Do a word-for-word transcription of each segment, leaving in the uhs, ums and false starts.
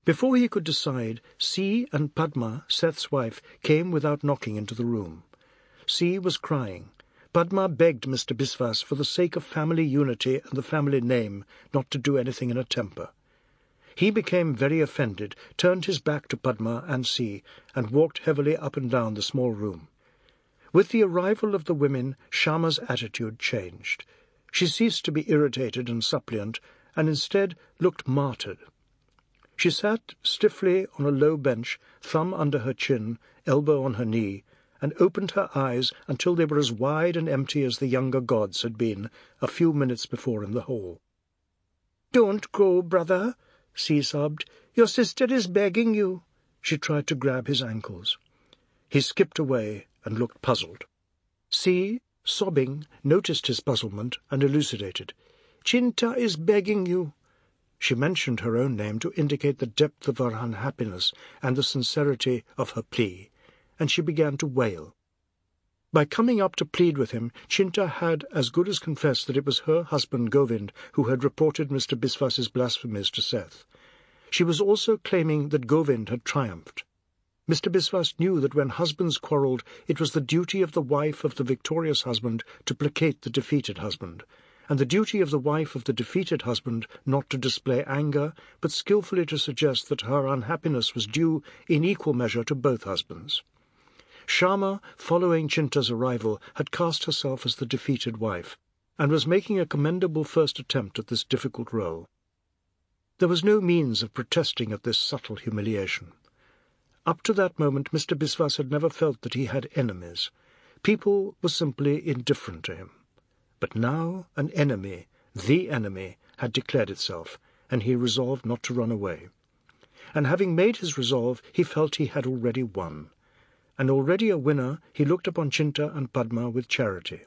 Before he could decide, C and Padma, Seth's wife, came without knocking into the room. C was crying. Padma begged Mister Biswas, for the sake of family unity and the family name, not to do anything in a temper. He became very offended, turned his back to Padma and C, and walked heavily up and down the small room. With the arrival of the women, Shyama's attitude changed. She ceased to be irritated and suppliant, and instead looked martyred. She sat stiffly on a low bench, thumb under her chin, elbow on her knee, and opened her eyes until they were as wide and empty as the younger gods had been a few minutes before in the hall. "Don't go, brother," C sobbed. "Your sister is begging you." She tried to grab his ankles. He skipped away and looked puzzled. C, sobbing, noticed his puzzlement and elucidated. "Chinta is begging you." She mentioned her own name to indicate the depth of her unhappiness and the sincerity of her plea, and she began to wail. By coming up to plead with him, Chinta had as good as confessed that it was her husband Govind who had reported Mister Biswas's blasphemies to Seth. She was also claiming that Govind had triumphed. Mister Biswas knew that when husbands quarrelled, it was the duty of the wife of the victorious husband to placate the defeated husband, and the duty of the wife of the defeated husband not to display anger, but skilfully to suggest that her unhappiness was due in equal measure to both husbands. Shyama, following Chinta's arrival, had cast herself as the defeated wife, and was making a commendable first attempt at this difficult role. There was no means of protesting at this subtle humiliation. Up to that moment Mister Biswas had never felt that he had enemies. People were simply indifferent to him. But now an enemy, the enemy, had declared itself, and he resolved not to run away. And having made his resolve, he felt he had already won. And already a winner, he looked upon Chinta and Padma with charity.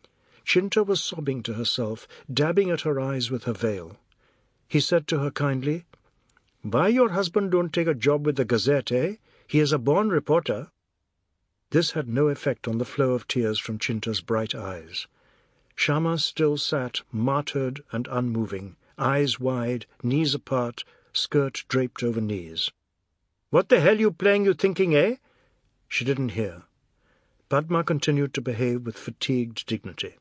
Chinta was sobbing to herself, dabbing at her eyes with her veil. He said to her kindly, "Why your husband don't take a job with the Gazette, eh? He is a born reporter." This had no effect on the flow of tears from Chinta's bright eyes. Shyama still sat, martyred and unmoving, eyes wide, knees apart, skirt draped over knees. "What the hell you playing you thinking, eh?" She didn't hear. Padma continued to behave with fatigued dignity.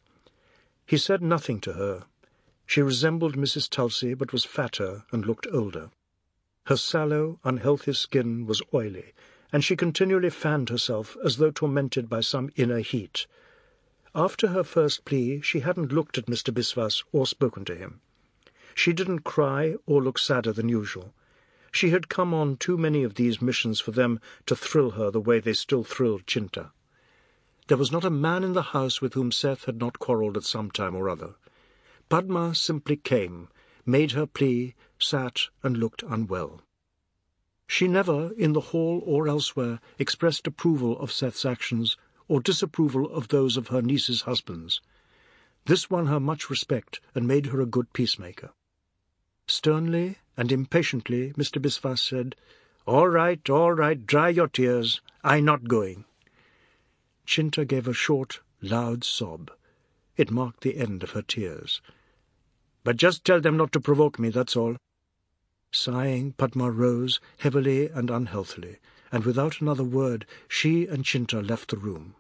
He said nothing to her. She resembled Missus Tulsi, but was fatter and looked older. Her sallow, unhealthy skin was oily, and she continually fanned herself as though tormented by some inner heat. After her first plea, she hadn't looked at Mister Biswas or spoken to him. She didn't cry or look sadder than usual. She had come on too many of these missions for them to thrill her the way they still thrilled Chinta. There was not a man in the house with whom Seth had not quarrelled at some time or other. Padma simply came, made her plea, sat and looked unwell. She never, in the hall or elsewhere, expressed approval of Seth's actions or disapproval of those of her niece's husbands. This won her much respect and made her a good peacemaker. Sternly and impatiently Mister Biswas said, "All right, all right, dry your tears. I'm not going." Chinta gave a short, loud sob. It marked the end of her tears. "But just tell them not to provoke me, that's all." Sighing, Padma rose, heavily and unhealthily, and without another word she and Chinta left the room.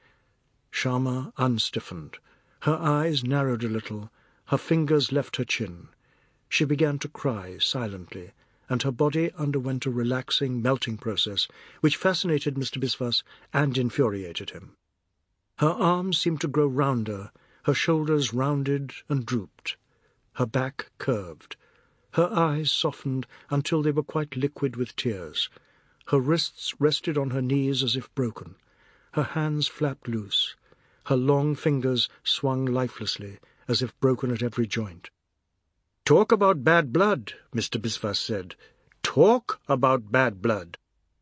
Shyama unstiffened. Her eyes narrowed a little, her fingers left her chin. She began to cry silently, and her body underwent a relaxing, melting process which fascinated Mister Biswas and infuriated him. Her arms seemed to grow rounder, her shoulders rounded and drooped, her back curved. Her eyes softened until they were quite liquid with tears. Her wrists rested on her knees as if broken. Her hands flapped loose. Her long fingers swung lifelessly, as if broken at every joint. "Talk about bad blood," Mister Biswas said. "Talk about bad blood."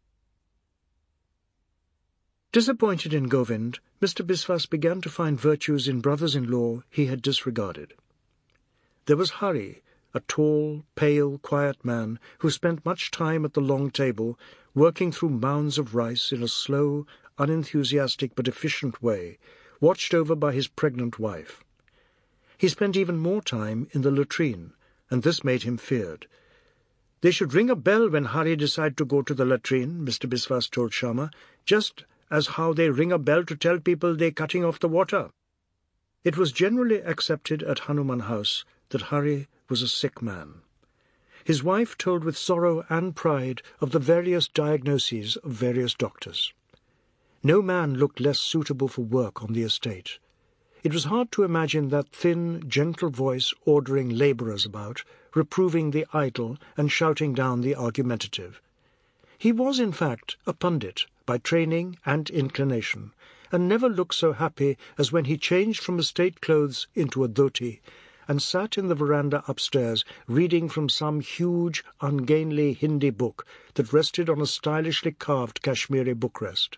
Disappointed in Govind, Mister Biswas began to find virtues in brothers-in-law he had disregarded. There was Hari, a tall, pale, quiet man who spent much time at the long table, working through mounds of rice in a slow, unenthusiastic but efficient way, watched over by his pregnant wife. He spent even more time in the latrine, and this made him feared. They should ring a bell when Hari decide to go to the latrine, Mister Biswas told Sharma, just as how they ring a bell to tell people they're cutting off the water. It was generally accepted at Hanuman House that Hari was a sick man. His wife told with sorrow and pride of the various diagnoses of various doctors. No man looked less suitable for work on the estate. It was hard to imagine that thin, gentle voice ordering labourers about, reproving the idle and shouting down the argumentative. He was, in fact, a pundit by training and inclination, and never looked so happy as when he changed from estate clothes into a dhoti and sat in the veranda upstairs reading from some huge, ungainly Hindi book that rested on a stylishly carved Kashmiri bookrest.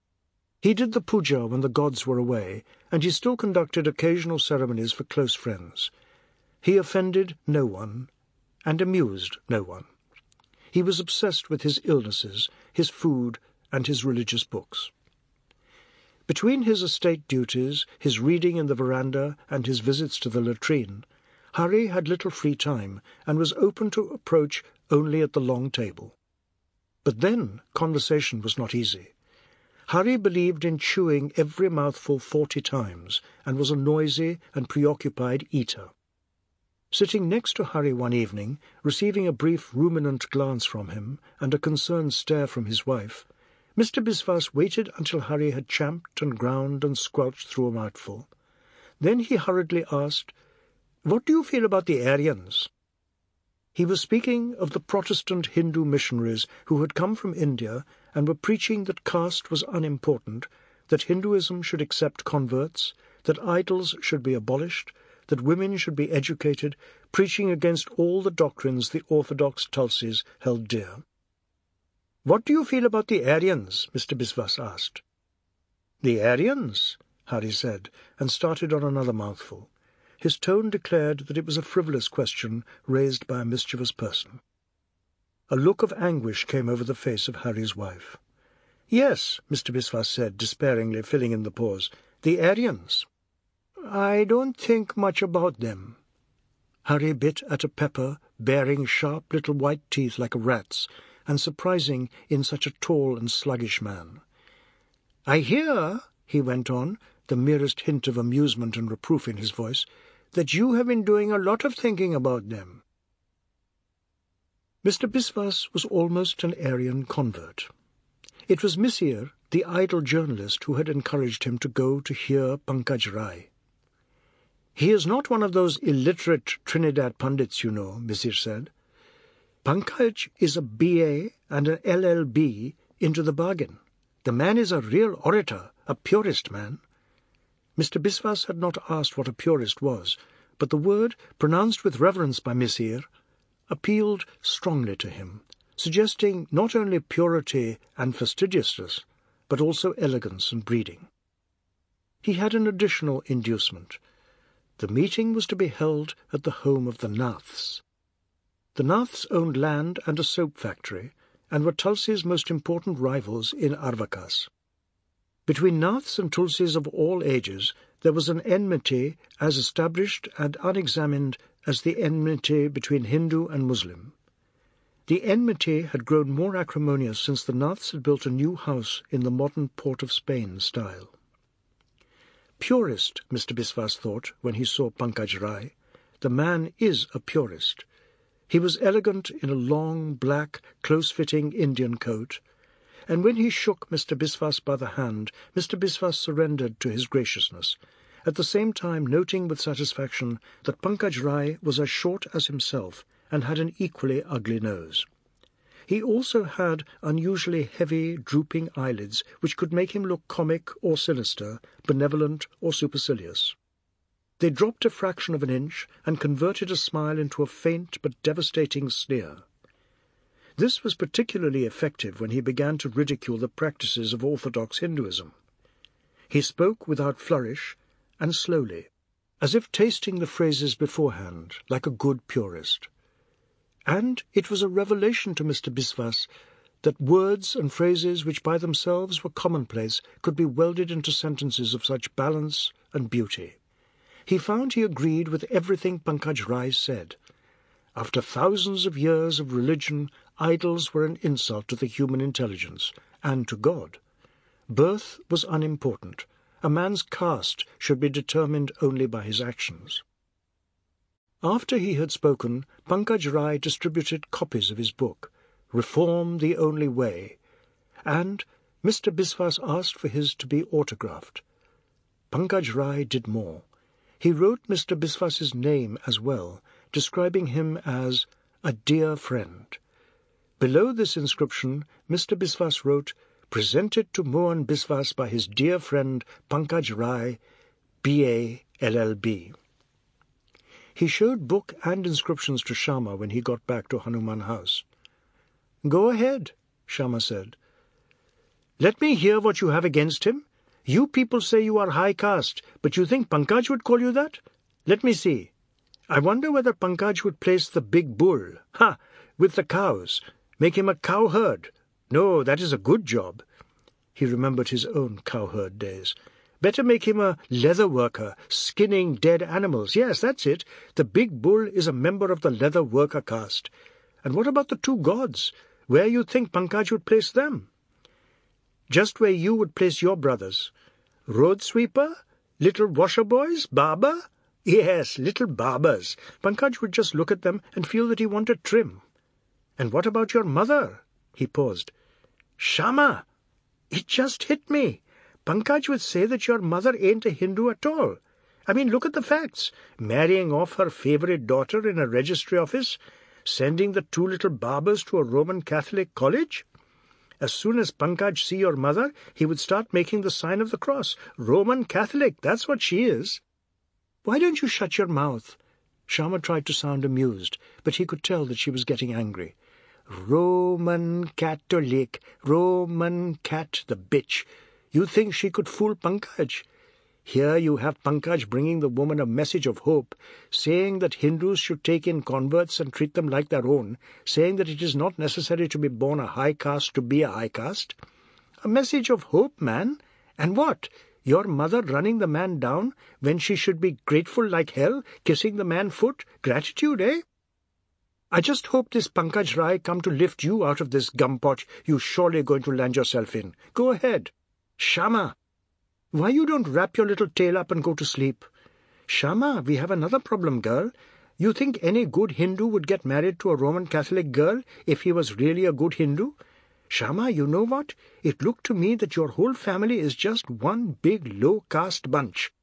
He did the puja when the gods were away, and he still conducted occasional ceremonies for close friends. He offended no one, and amused no one. He was obsessed with his illnesses, his food, and his religious books. Between his estate duties, his reading in the veranda, and his visits to the latrine, Hari had little free time, and was open to approach only at the long table. But then conversation was not easy. Hari believed in chewing every mouthful forty times, and was a noisy and preoccupied eater. Sitting next to Hari one evening, receiving a brief ruminant glance from him, and a concerned stare from his wife, Mister Biswas waited until Hari had champed and ground and squelched through a mouthful. Then he hurriedly asked, "What do you feel about the Aryans?" He was speaking of the Protestant Hindu missionaries who had come from India and were preaching that caste was unimportant, that Hinduism should accept converts, that idols should be abolished, that women should be educated, preaching against all the doctrines the orthodox Tulsis held dear. "What do you feel about the Aryans?" Mister Biswas asked. "The Aryans?" Hari said, and started on another mouthful. His tone declared that it was a frivolous question raised by a mischievous person. A look of anguish came over the face of Hari's wife. "Yes," Mister Biswas said, despairingly filling in the pause, "the Aryans. I don't think much about them." Hari bit at a pepper bearing sharp little white teeth like a rat's, and surprising in such a tall and sluggish man. "I hear," he went on, the merest hint of amusement and reproof in his voice, "that you have been doing a lot of thinking about them." Mister Biswas was almost an Aryan convert. It was Missir, the idle journalist, who had encouraged him to go to hear Pankaj Rai. "He is not one of those illiterate Trinidad pundits, you know," Missir said. "Pankaj is a B A and an L L B into the bargain. The man is a real orator, a purist man." Mister Biswas had not asked what a purist was, but the word, pronounced with reverence by Missir, appealed strongly to him, suggesting not only purity and fastidiousness, but also elegance and breeding. He had an additional inducement. The meeting was to be held at the home of the Naths. The Naths owned land and a soap factory, and were Tulsi's most important rivals in Arvakas. Between Naths and Tulsis of all ages there was an enmity as established and unexamined as the enmity between Hindu and Muslim. The enmity had grown more acrimonious since the Naths had built a new house in the modern Port of Spain style. Purist, Mister Biswas thought when he saw Pankaj Rai. The man is a purist. He was elegant in a long, black, close-fitting Indian coat, and when he shook Mister Biswas by the hand, Mister Biswas surrendered to his graciousness, at the same time noting with satisfaction that Pankaj Rai was as short as himself and had an equally ugly nose. He also had unusually heavy, drooping eyelids which could make him look comic or sinister, benevolent or supercilious. They dropped a fraction of an inch and converted a smile into a faint but devastating sneer. This was particularly effective when he began to ridicule the practices of orthodox Hinduism. He spoke without flourish and slowly, as if tasting the phrases beforehand, like a good purist. And it was a revelation to Mister Biswas that words and phrases which by themselves were commonplace could be welded into sentences of such balance and beauty. He found he agreed with everything Pankaj Rai said. After thousands of years of religion, idols were an insult to the human intelligence, and to God. Birth was unimportant. A man's caste should be determined only by his actions. After he had spoken, Pankaj Rai distributed copies of his book, Reform the Only Way, and Mister Biswas asked for his to be autographed. Pankaj Rai did more. He wrote Mister Biswas's name as well, describing him as a dear friend. Below this inscription, Mister Biswas wrote, "Presented to Mohan Biswas by his dear friend Pankaj Rai, B A L L B." He showed book and inscriptions to Shama when he got back to Hanuman House. "Go ahead," Shama said. "Let me hear what you have against him. You people say you are high caste, but you think Pankaj would call you that? Let me see. I wonder whether Pankaj would place the big bull, ha, with the cows, make him a cowherd. No, that is a good job." He remembered his own cowherd days. "Better make him a leather worker, skinning dead animals. Yes, that's it. The big bull is a member of the leather worker caste. And what about the two gods? Where you think Pankaj would place them?" "Just where you would place your brothers. Road sweeper? Little washer boys? Barber? Yes, little barbers. Pankaj would just look at them and feel that he wanted trim." "And what about your mother?" He paused. "Shama! It just hit me. Pankaj would say that your mother ain't a Hindu at all. I mean, look at the facts. Marrying off her favourite daughter in a registry office, sending the two little barbers to a Roman Catholic college. As soon as Pankaj see your mother, he would start making the sign of the cross. Roman Catholic, that's what she is." "Why don't you shut your mouth?" Shama tried to sound amused, but he could tell that she was getting angry. "Roman Catholic, Roman cat, the bitch. You think she could fool Pankaj? Here you have Pankaj bringing the woman a message of hope, saying that Hindus should take in converts and treat them like their own, saying that it is not necessary to be born a high caste to be a high caste. A message of hope, man. And what? Your mother running the man down when she should be grateful like hell, kissing the man foot? Gratitude, eh? I just hope this Pankaj Rai come to lift you out of this gumpot you surely going to land yourself in. Go ahead. Shama! Why you don't wrap your little tail up and go to sleep? Shama, we have another problem, girl. You think any good Hindu would get married to a Roman Catholic girl if he was really a good Hindu? Shama, you know what? It looked to me that your whole family is just one big low-caste bunch.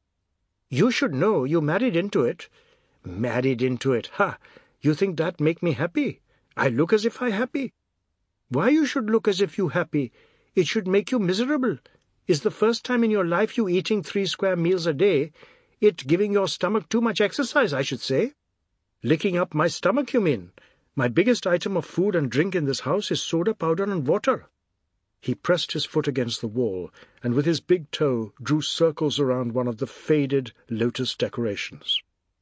You should know you married into it. Married into it, ha! You think that make me happy? I look as if I happy. Why you should look as if you happy? It should make you miserable. Is the first time in your life you eating three square meals a day, it giving your stomach too much exercise, I should say. Licking up my stomach, you mean? My biggest item of food and drink in this house is soda powder and water." He pressed his foot against the wall, and with his big toe drew circles around one of the faded lotus decorations.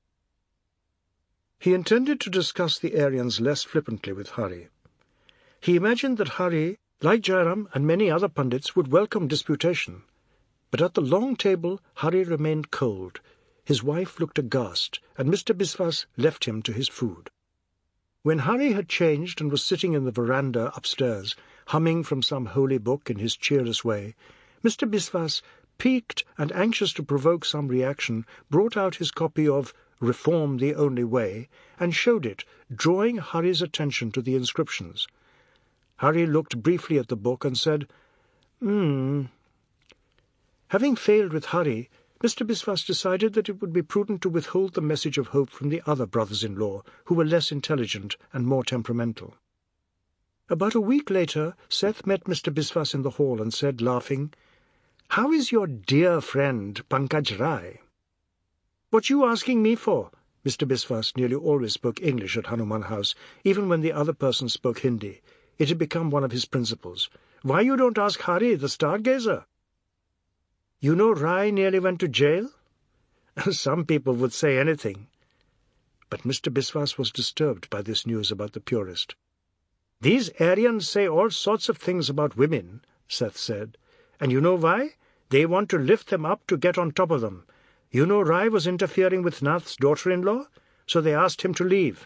He intended to discuss the Aryans less flippantly with Hari. He imagined that Hari, like Jairam and many other pundits, would welcome disputation. But at the long table, Hari remained cold. His wife looked aghast, and Mister Biswas left him to his food. When Hari had changed and was sitting in the veranda upstairs, humming from some holy book in his cheerless way, Mister Biswas, piqued and anxious to provoke some reaction, brought out his copy of Reform the Only Way and showed it, drawing Hari's attention to the inscriptions. Hari looked briefly at the book and said, Hmm. Having failed with Hari, Mister Biswas decided that it would be prudent to withhold the message of hope from the other brothers-in-law, who were less intelligent and more temperamental. About a week later, Seth met Mister Biswas in the hall and said, laughing, "How is your dear friend, Pankaj Rai?" "What you asking me for?" Mister Biswas nearly always spoke English at Hanuman House, even when the other person spoke Hindi. It had become one of his principles. "Why you don't ask Hari, the stargazer?" "You know Rai nearly went to jail?" "Some people would say anything." But Mister Biswas was disturbed by this news about the purist. "These Aryans say all sorts of things about women," Seth said. "And you know why? They want to lift them up to get on top of them. You know Rai was interfering with Nath's daughter-in-law, so they asked him to leave.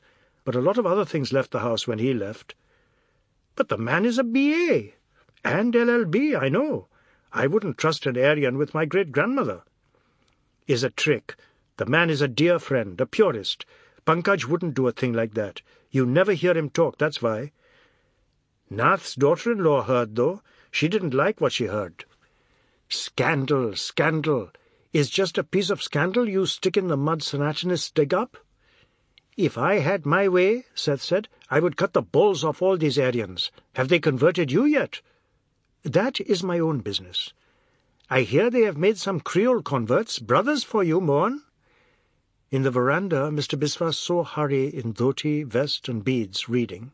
but a lot of other things left the house when he left. But the man is a B A and L L B, I know. I wouldn't trust an Aryan with my great-grandmother. Is a trick. The man is a dear friend, a purist. Pankaj wouldn't do a thing like that. You never hear him talk, that's why. Nath's daughter-in-law heard, though. She didn't like what she heard. Scandal, scandal. Is just a piece of scandal you stick in the mud Sanatanists dig up? If I had my way, Seth said, I would cut the balls off all these Aryans. Have they converted you yet? That is my own business. I hear they have made some Creole converts, brothers for you, Mohan. In the veranda, Mister Biswas saw Hari in dhoti, vest and beads, reading.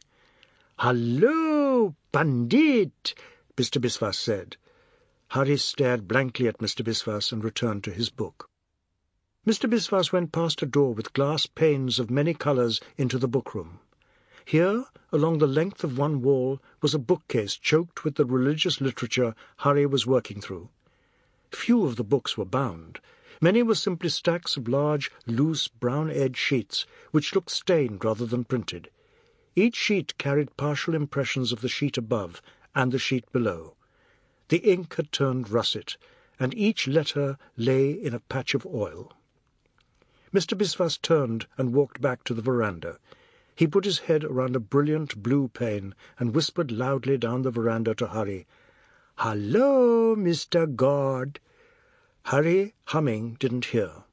"Hallo, Pandit," Mister Biswas said. Hari stared blankly at Mister Biswas and returned to his book. Mister Biswas went past a door with glass panes of many colours into the bookroom. Here, along the length of one wall, was a bookcase choked with the religious literature Hari was working through. Few of the books were bound. Many were simply stacks of large, loose, brown-edged sheets, which looked stained rather than printed. Each sheet carried partial impressions of the sheet above and the sheet below. The ink had turned russet, and each letter lay in a patch of oil. Mister Biswas turned and walked back to the veranda. He put his head around a brilliant blue pane and whispered loudly down the veranda to Hari, "Hallo, Mister God." Hari, humming, didn't hear.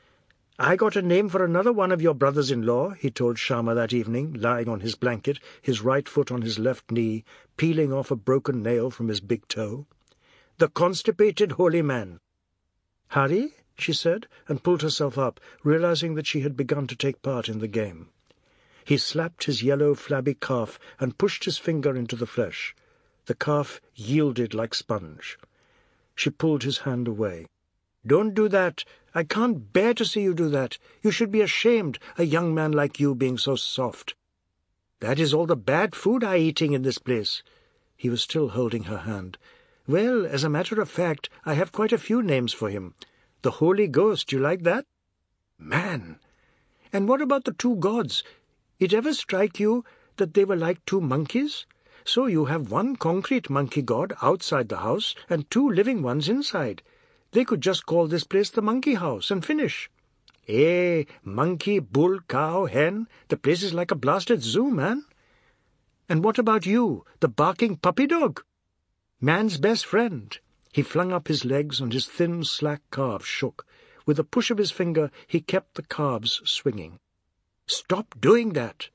"I got a name for another one of your brothers-in-law," he told Shyama that evening, lying on his blanket, his right foot on his left knee, peeling off a broken nail from his big toe. "The constipated holy man." "Hari?" she said, and pulled herself up, realizing that she had begun to take part in the game. He slapped his yellow, flabby calf and pushed his finger into the flesh. The calf yielded like sponge. She pulled his hand away. "Don't do that. I can't bear to see you do that. You should be ashamed, a young man like you being so soft." "That is all the bad food I eating in this place." He was still holding her hand. "Well, as a matter of fact, I have quite a few names for him. The Holy Ghost, you like that?" "Man! And what about the two gods? It ever strike you that they were like two monkeys? So you have one concrete monkey god outside the house and two living ones inside. They could just call this place the monkey house and finish. Eh, monkey, bull, cow, hen, the place is like a blasted zoo, man. And what about you, the barking puppy dog? Man's best friend." He flung up his legs and his thin, slack calves shook. With a push of his finger, he kept the calves swinging. "Stop doing that."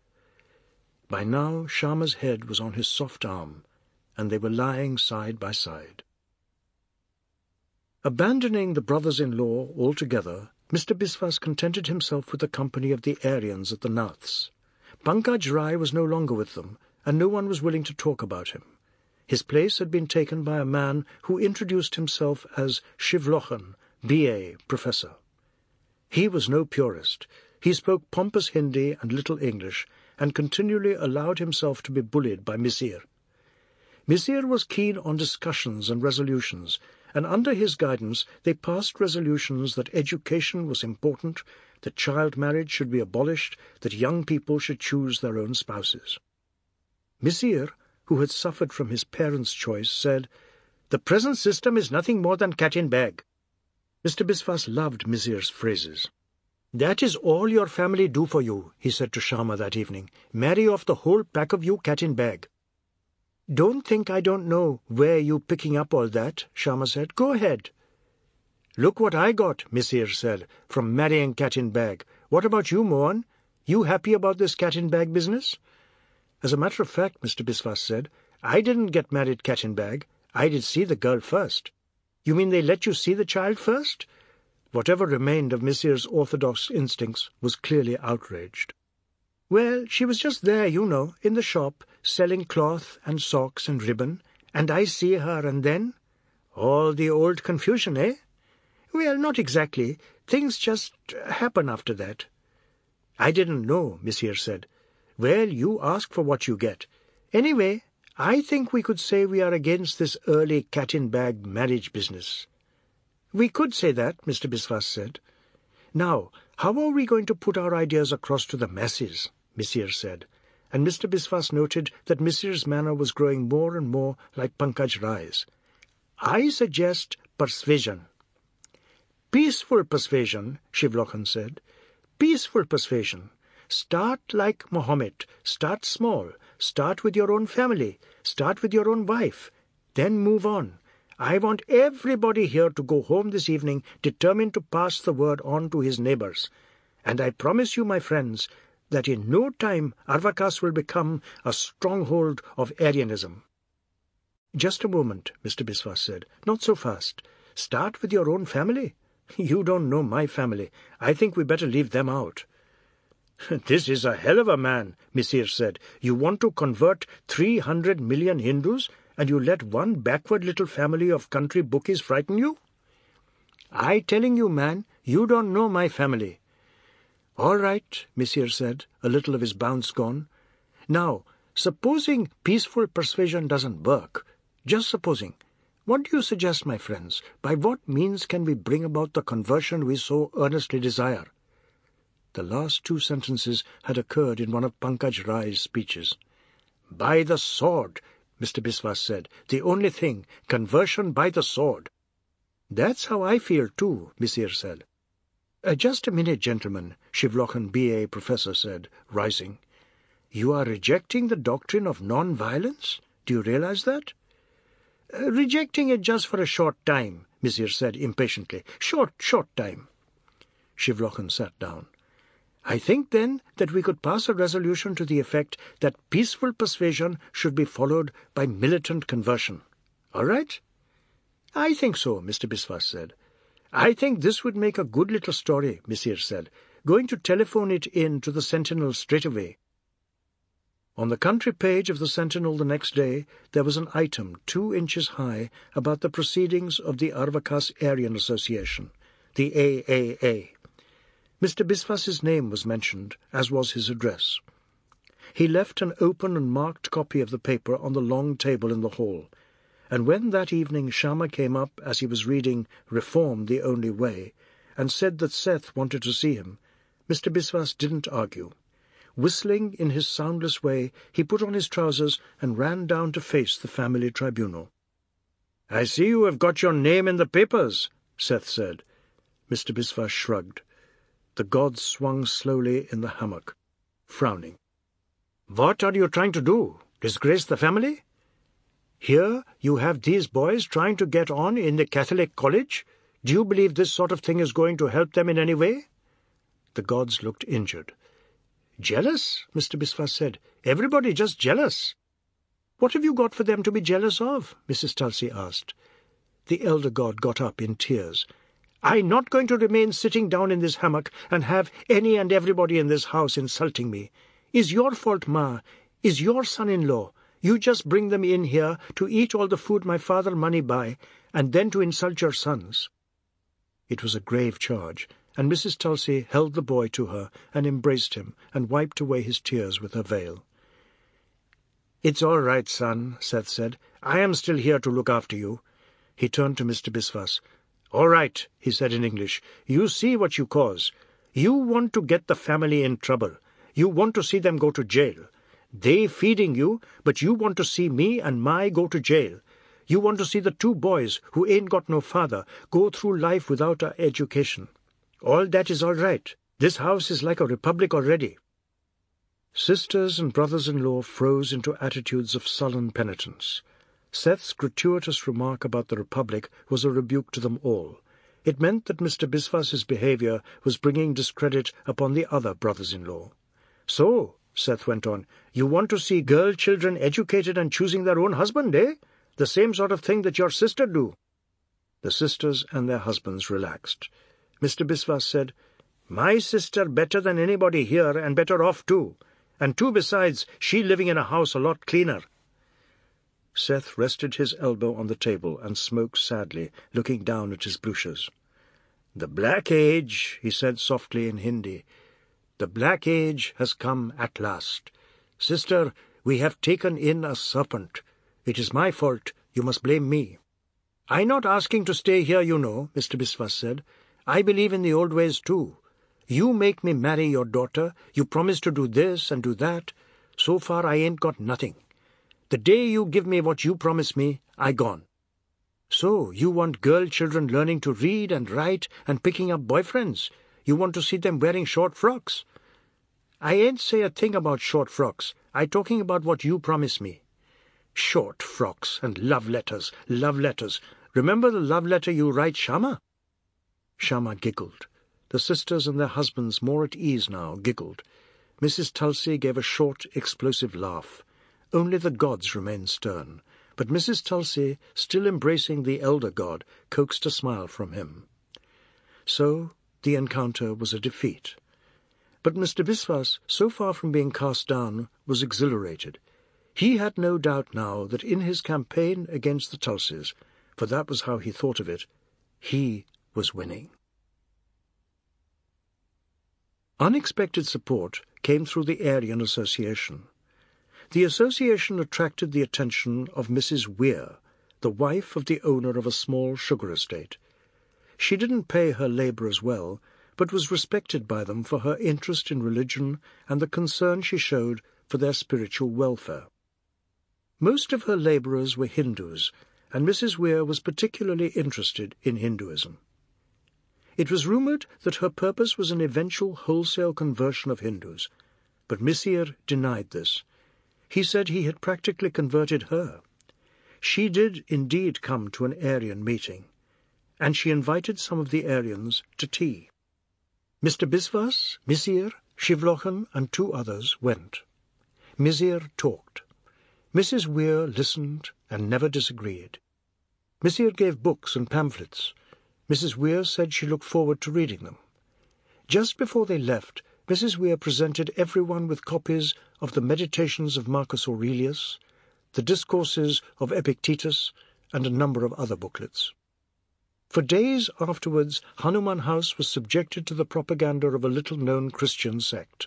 By now, Shyama's head was on his soft arm, and they were lying side by side. Abandoning the brothers-in-law altogether, Mister Biswas contented himself with the company of the Aryans at the Naths. Pankaj Rai was no longer with them, and no one was willing to talk about him. His place had been taken by a man who introduced himself as Shivlochan, B A, Professor. He was no purist. He spoke pompous Hindi and little English, and continually allowed himself to be bullied by Misir. Misir was keen on discussions and resolutions, and under his guidance they passed resolutions that education was important, that child marriage should be abolished, that young people should choose their own spouses. Misir, who had suffered from his parents' choice, said, "The present system is nothing more than cat in bag." Mister Biswas loved Misir's phrases. "That is all your family do for you," he said to Shyama that evening. "Marry off the whole pack of you cat in bag." "Don't think I don't know where you picking up all that," Shyama said. "Go ahead." "Look what I got," Misir said, "from marrying cat in bag. What about you, Mohan? You happy about this cat in bag business?" "As a matter of fact," Mister Biswas said, "I didn't get married cat in bag. I did see the girl first." "You mean they let you see the child first?" Whatever remained of Misir's orthodox instincts was clearly outraged. "Well, she was just there, you know, in the shop, selling cloth and socks and ribbon, and I see her, and then—" "All the old confusion, eh?" "Well, not exactly. Things just happen after that." "I didn't know," Misir said. "Well, you ask for what you get. Anyway, I think we could say we are against this early cat-in-bag marriage business." "We could say that," Mister Biswas said. "Now, how are we going to put our ideas across to the masses?" Messire said, and Mister Biswas noted that Messire's manner was growing more and more like Pankaj Rai's. "I suggest persuasion." "Peaceful persuasion," Shivlochan said. "Peaceful persuasion. Start like Mohammed. Start small. Start with your own family. Start with your own wife. Then move on. I want everybody here to go home this evening determined to pass the word on to his neighbours. And I promise you, my friends, that in no time Arvakas will become a stronghold of Aryanism." "Just a moment," Mister Biswas said. "Not so fast. Start with your own family? You don't know my family. I think we better leave them out." "This is a hell of a man," Messire said. "You want to convert three hundred million Hindus, and you let one backward little family of country bookies frighten you?" "I telling you, man, you don't know my family." "All right," Messire said, a little of his bounce gone. "Now, supposing peaceful persuasion doesn't work, just supposing, what do you suggest, my friends? By what means can we bring about the conversion we so earnestly desire?" The last two sentences had occurred in one of Pankaj Rai's speeches. "By the sword," Mister Biswas said. "The only thing, conversion by the sword." "That's how I feel too," Messire said. Uh, "Just a minute, gentlemen," Shivlochan B A professor said, rising. "You are rejecting the doctrine of non-violence? Do you realize that?" Uh, "Rejecting it just for a short time," Messire said impatiently. "Short, short time." Shivlochan sat down. "I think, then, that we could pass a resolution to the effect that peaceful persuasion should be followed by militant conversion. All right?" "I think so," Mister Biswas said. "I think this would make a good little story," Messire said. "Going to telephone it in to the Sentinel straight away." On the country page of the Sentinel the next day there was an item two inches high about the proceedings of the Arvakas Aryan Association, the A A A. Mister Biswas's name was mentioned, as was his address. He left an open and marked copy of the paper on the long table in the hall, and when that evening Shama came up as he was reading Reform the Only Way, and said that Seth wanted to see him, Mister Biswas didn't argue. Whistling in his soundless way, he put on his trousers and ran down to face the family tribunal. "I see you have got your name in the papers," Seth said. Mister Biswas shrugged. The god swung slowly in the hammock, frowning. "What are you trying to do? Disgrace the family? Here you have these boys trying to get on in the Catholic college. Do you believe this sort of thing is going to help them in any way?" The gods looked injured. "Jealous?" Mister Biswas said. "Everybody just jealous." "What have you got for them to be jealous of?" Missus Tulsi asked. The elder god got up in tears. "I'm not going to remain sitting down in this hammock and have any and everybody in this house insulting me. Is your fault, Ma. Is your son-in-law. You just bring them in here to eat all the food my father money buy, and then to insult your sons." It was a grave charge, and Missus Tulsi held the boy to her and embraced him and wiped away his tears with her veil. "It's all right, son," Seth said. "I am still here to look after you." He turned to Mister Biswas. "All right," he said in English. "You see what you cause. You want to get the family in trouble. You want to see them go to jail. They feeding you, but you want to see me and my go to jail. You want to see the two boys, who ain't got no father, go through life without a education. All that is all right. This house is like a republic already." Sisters and brothers-in-law froze into attitudes of sullen penitence. Seth's gratuitous remark about the Republic was a rebuke to them all. It meant that Mister Biswas's behaviour was bringing discredit upon the other brothers-in-law. "So," Seth went on, "you want to see girl children educated and choosing their own husband, eh? The same sort of thing that your sister do." The sisters and their husbands relaxed. Mister Biswas said, "My sister better than anybody here, and better off too. And too besides, she living in a house a lot cleaner." Seth rested his elbow on the table and smoked sadly, looking down at his bluchers. "The Black Age," he said softly in Hindi. "The Black Age has come at last. Sister, we have taken in a serpent. It is my fault. You must blame me." "I'm not asking to stay here, you know," Mister Biswas said. "I believe in the old ways too. You make me marry your daughter, you promise to do this and do that. So far I ain't got nothing. The day you give me what you promise me, I gone. So, you want girl children learning to read and write and picking up boyfriends. You want to see them wearing short frocks. I ain't say a thing about short frocks. I talking about what you promise me. Short frocks and love letters, love letters. Remember the love letter you write Shama? Shama giggled. The sisters and their husbands, more at ease now, giggled. Missus Tulsi gave a short, explosive laugh. Only the gods remained stern. But Missus Tulsi, still embracing the elder god, coaxed a smile from him. So the encounter was a defeat. But Mister Biswas, so far from being cast down, was exhilarated. He had no doubt now that in his campaign against the Tulsis, for that was how he thought of it, he was winning. Unexpected support came through the Aryan Association. The association attracted the attention of Missus Weir, the wife of the owner of a small sugar estate. She didn't pay her labourers well, but was respected by them for her interest in religion and the concern she showed for their spiritual welfare. Most of her labourers were Hindus, and Missus Weir was particularly interested in Hinduism. It was rumoured that her purpose was an eventual wholesale conversion of Hindus, but Misir denied this. He said he had practically converted her. She did indeed come to an Aryan meeting, and she invited some of the Aryans to tea. Mister Biswas, Misir, Shivlochen, and two others went. Misir talked. Missus Weir listened and never disagreed. Misir gave books and pamphlets. Missus Weir said she looked forward to reading them. Just before they left, Missus Weir presented everyone with copies of the Meditations of Marcus Aurelius, the Discourses of Epictetus, and a number of other booklets. For days afterwards, Hanuman House was subjected to the propaganda of a little-known Christian sect.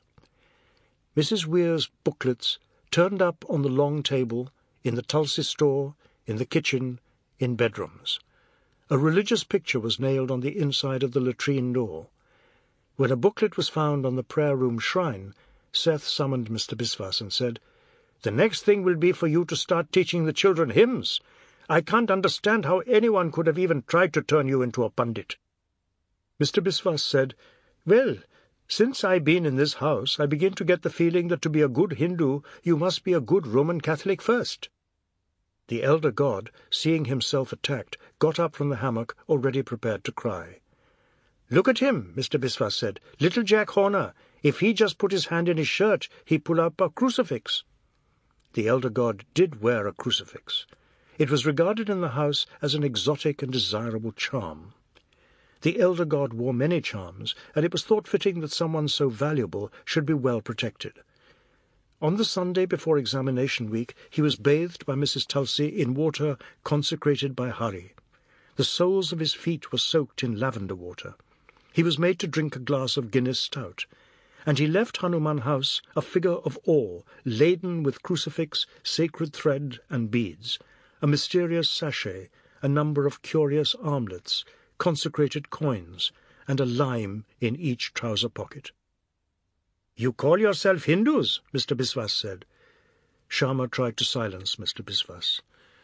Missus Weir's booklets turned up on the long table, in the Tulsi store, in the kitchen, in bedrooms. A religious picture was nailed on the inside of the latrine door. When a booklet was found on the prayer-room shrine, Seth summoned Mister Biswas and said, "The next thing will be for you to start teaching the children hymns. I can't understand how anyone could have even tried to turn you into a pundit." Mister Biswas said, "Well, since I've been in this house, I begin to get the feeling that to be a good Hindu, you must be a good Roman Catholic first." The elder god, seeing himself attacked, got up from the hammock, already prepared to cry. "Look at him," Mister Biswas said. "Little Jack Horner. If he just put his hand in his shirt, he'd pull up a crucifix." The elder god did wear a crucifix. It was regarded in the house as an exotic and desirable charm. The elder god wore many charms, and it was thought fitting that someone so valuable should be well protected. On the Sunday before examination week, he was bathed by Missus Tulsi in water consecrated by Hari. The soles of his feet were soaked in lavender water. He was made to drink a glass of Guinness stout, and he left Hanuman House a figure of awe, laden with crucifix, sacred thread, and beads, a mysterious sachet, a number of curious armlets, consecrated coins, and a lime in each trouser pocket. "You call yourself Hindus?" Mister Biswas said. Shama tried to silence Mister Biswas.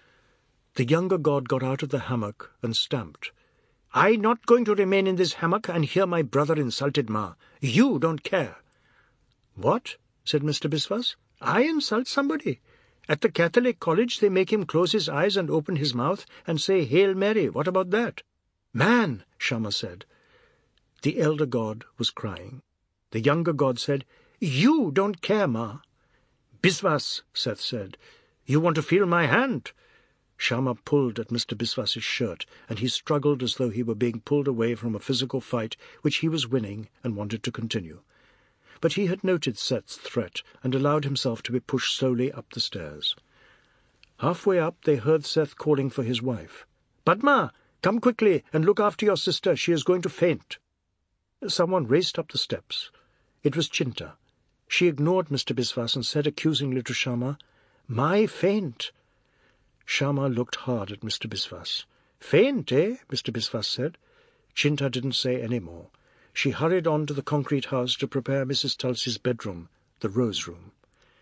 The younger god got out of the hammock and stamped. "I'm not going to remain in this hammock and hear my brother insulted, Ma. You don't care." "What?" said Mister Biswas. "I insult somebody. At the Catholic college they make him close his eyes and open his mouth and say, 'Hail Mary.' What about that?" "Man," Shama said. The elder god was crying. The younger god said, "You don't care, Ma." "Biswas," Seth said, "you want to feel my hand?" Shama pulled at Mister Biswas's shirt, and he struggled as though he were being pulled away from a physical fight which he was winning and wanted to continue. But he had noted Seth's threat and allowed himself to be pushed slowly up the stairs. Halfway up they heard Seth calling for his wife. "Padma, come quickly and look after your sister. She is going to faint." Someone raced up the steps. It was Chinta. She ignored Mister Biswas and said accusingly to Shama, "My faint." Shama looked hard at Mister Biswas. "Faint, eh?" Mister Biswas said. Chinta didn't say any more. she hurried on to the concrete house to prepare Missus Tulsey's bedroom, the Rose Room.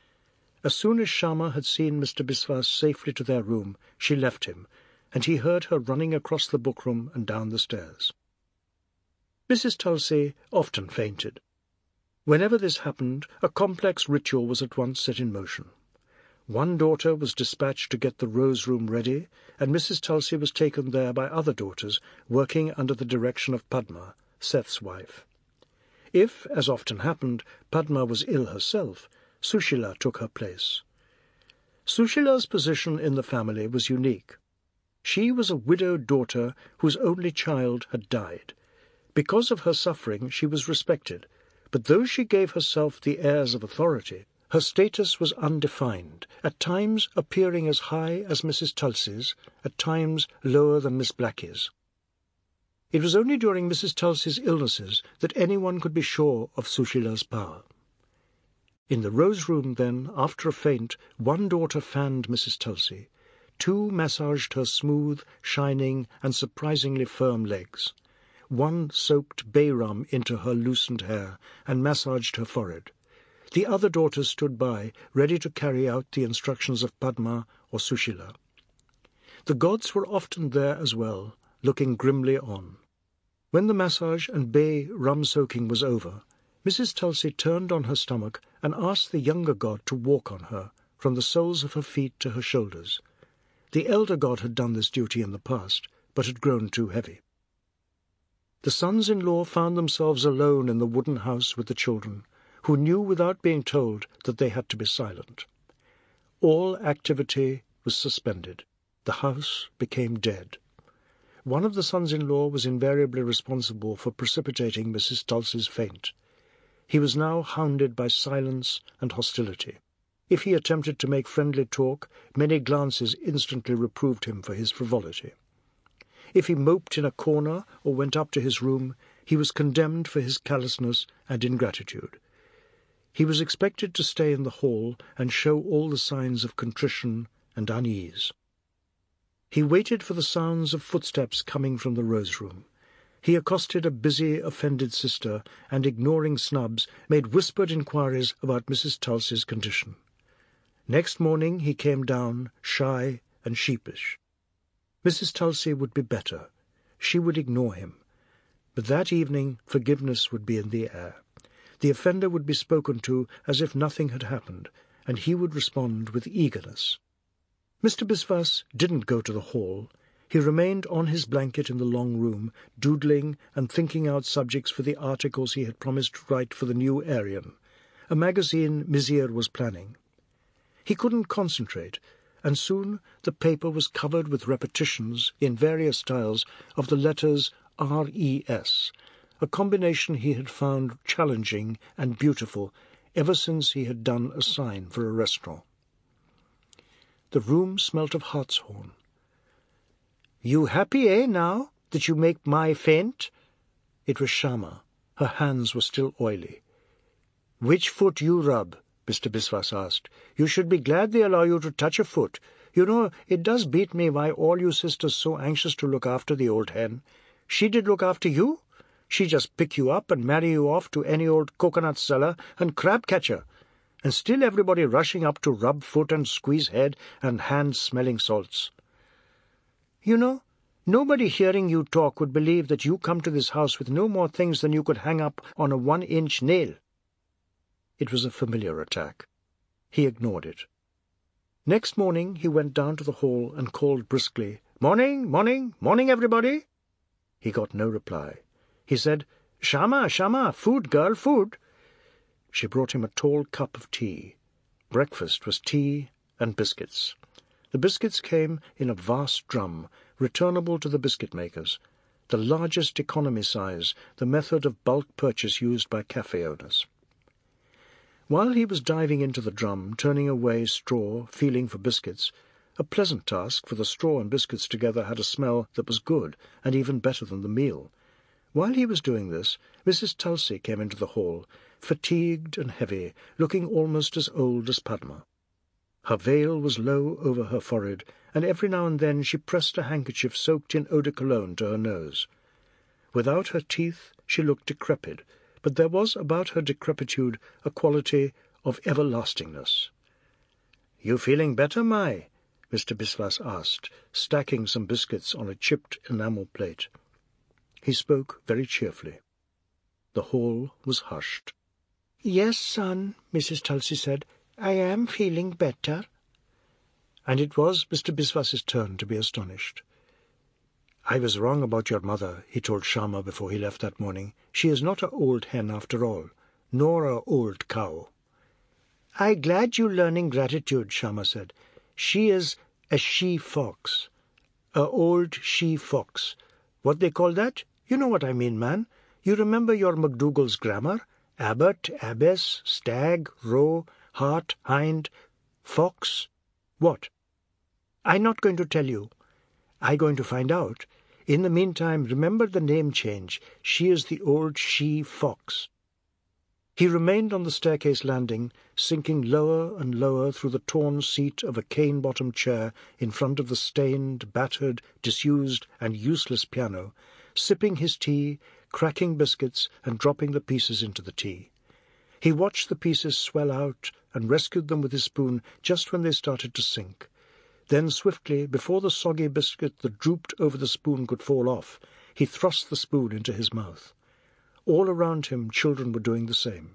As soon as Shyama had seen Mister Biswas safely to their room, she left him, and he heard her running across the bookroom and down the stairs. Missus Tulsey often fainted. Whenever this happened, a complex ritual was at once set in motion. One daughter was dispatched to get the Rose Room ready, and Missus Tulsey was taken there by other daughters, working under the direction of Padma, Seth's wife. If, as often happened, Padma was ill herself, Sushila took her place. Sushila's position in the family was unique. She was a widowed daughter whose only child had died. Because of her suffering she was respected, but though she gave herself the airs of authority, her status was undefined, at times appearing as high as Missus Tulsey's, at times lower than Miss Blackie's. It was only during Missus Tulsey's illnesses that anyone could be sure of Sushila's power. In the Rose Room, then, after a faint, one daughter fanned Missus Tulsey. Two massaged her smooth, shining, and surprisingly firm legs. One soaked bay rum into her loosened hair and massaged her forehead. The other daughters stood by, ready to carry out the instructions of Padma or Sushila. The gods were often there as well, looking grimly on. When the massage and bay rum soaking was over, Missus Tulsey turned on her stomach and asked the younger god to walk on her, from the soles of her feet to her shoulders. The elder god had done this duty in the past, but had grown too heavy. The sons-in-law found themselves alone in the wooden house with the children, who knew without being told that they had to be silent. All activity was suspended. The house became dead. One of the sons-in-law was invariably responsible for precipitating Missus Tulsey's faint. He was now hounded by silence and hostility. If he attempted to make friendly talk, many glances instantly reproved him for his frivolity. If he moped in a corner or went up to his room, he was condemned for his callousness and ingratitude. He was expected to stay in the hall and show all the signs of contrition and unease. He waited for the sounds of footsteps coming from the Rose Room. He accosted a busy, offended sister, and, ignoring snubs, made whispered inquiries about Missus Tulsey's condition. Next morning he came down, shy and sheepish. Missus Tulsey would be better. She would ignore him. But that evening forgiveness would be in the air. The offender would be spoken to as if nothing had happened, and he would respond with eagerness. Mister Biswas didn't go to the hall. He remained on his blanket in the long room, doodling and thinking out subjects for the articles he had promised to write for the New Aryan, a magazine Mizir was planning. He couldn't concentrate, and soon the paper was covered with repetitions in various styles of the letters R E S, a combination he had found challenging and beautiful ever since he had done a sign for a restaurant. The room smelt of hartshorn. "You happy, eh, now, that you make my faint?" It was Shyama. Her hands were still oily. "Which foot you rub?" Mister Biswas asked. "You should be glad they allow you to touch a foot. You know, it does beat me why all you sisters so anxious to look after the old hen. She did look after you. She just pick you up and marry you off to any old coconut seller and crab catcher. And still everybody rushing up to rub foot and squeeze head and hand smelling salts. You know, nobody hearing you talk would believe that you come to this house with no more things than you could hang up on a one-inch nail." It was a familiar attack. He ignored it. Next morning he went down to the hall and called briskly, "Morning, morning, morning, everybody." He got no reply. He said, "Shyama, Shyama, food, girl, food." She brought him a tall cup of tea. Breakfast was tea and biscuits. The biscuits came in a vast drum, returnable to the biscuit-makers, the largest economy size, the method of bulk purchase used by cafe owners. While he was diving into the drum, turning away straw, feeling for biscuits, a pleasant task, for the straw and biscuits together had a smell that was good and even better than the meal. While he was doing this, Missus Tulsey came into the hall, fatigued and heavy, looking almost as old as Padma. Her veil was low over her forehead, and every now and then she pressed a handkerchief soaked in eau de cologne to her nose. Without her teeth she looked decrepit, but there was about her decrepitude a quality of everlastingness. "You feeling better, Mai?" Mister Biswas asked, stacking some biscuits on a chipped enamel plate. He spoke very cheerfully. The hall was hushed. "Yes, son," Missus Tulsi said, "I am feeling better." And it was Mister Biswas's turn to be astonished. "I was wrong about your mother," he told Shyama before he left that morning. "She is not a old hen after all, nor a old cow." "I glad you learning gratitude," Shyama said. "She is a she-fox, a old she-fox. What they call that? You know what I mean, man. You remember your MacDougall's grammar? Abbot, abbess, stag, roe, hart, hind, fox. What? I'm not going to tell you. I'm going to find out. In the meantime, remember the name change. She is the old she-fox." He remained on the staircase landing, sinking lower and lower through the torn seat of a cane-bottomed chair in front of the stained, battered, disused, and useless piano, sipping his tea, cracking biscuits, and dropping the pieces into the tea. He watched the pieces swell out and rescued them with his spoon just when they started to sink. Then swiftly, before the soggy biscuit that drooped over the spoon could fall off, he thrust the spoon into his mouth. All around him children were doing the same.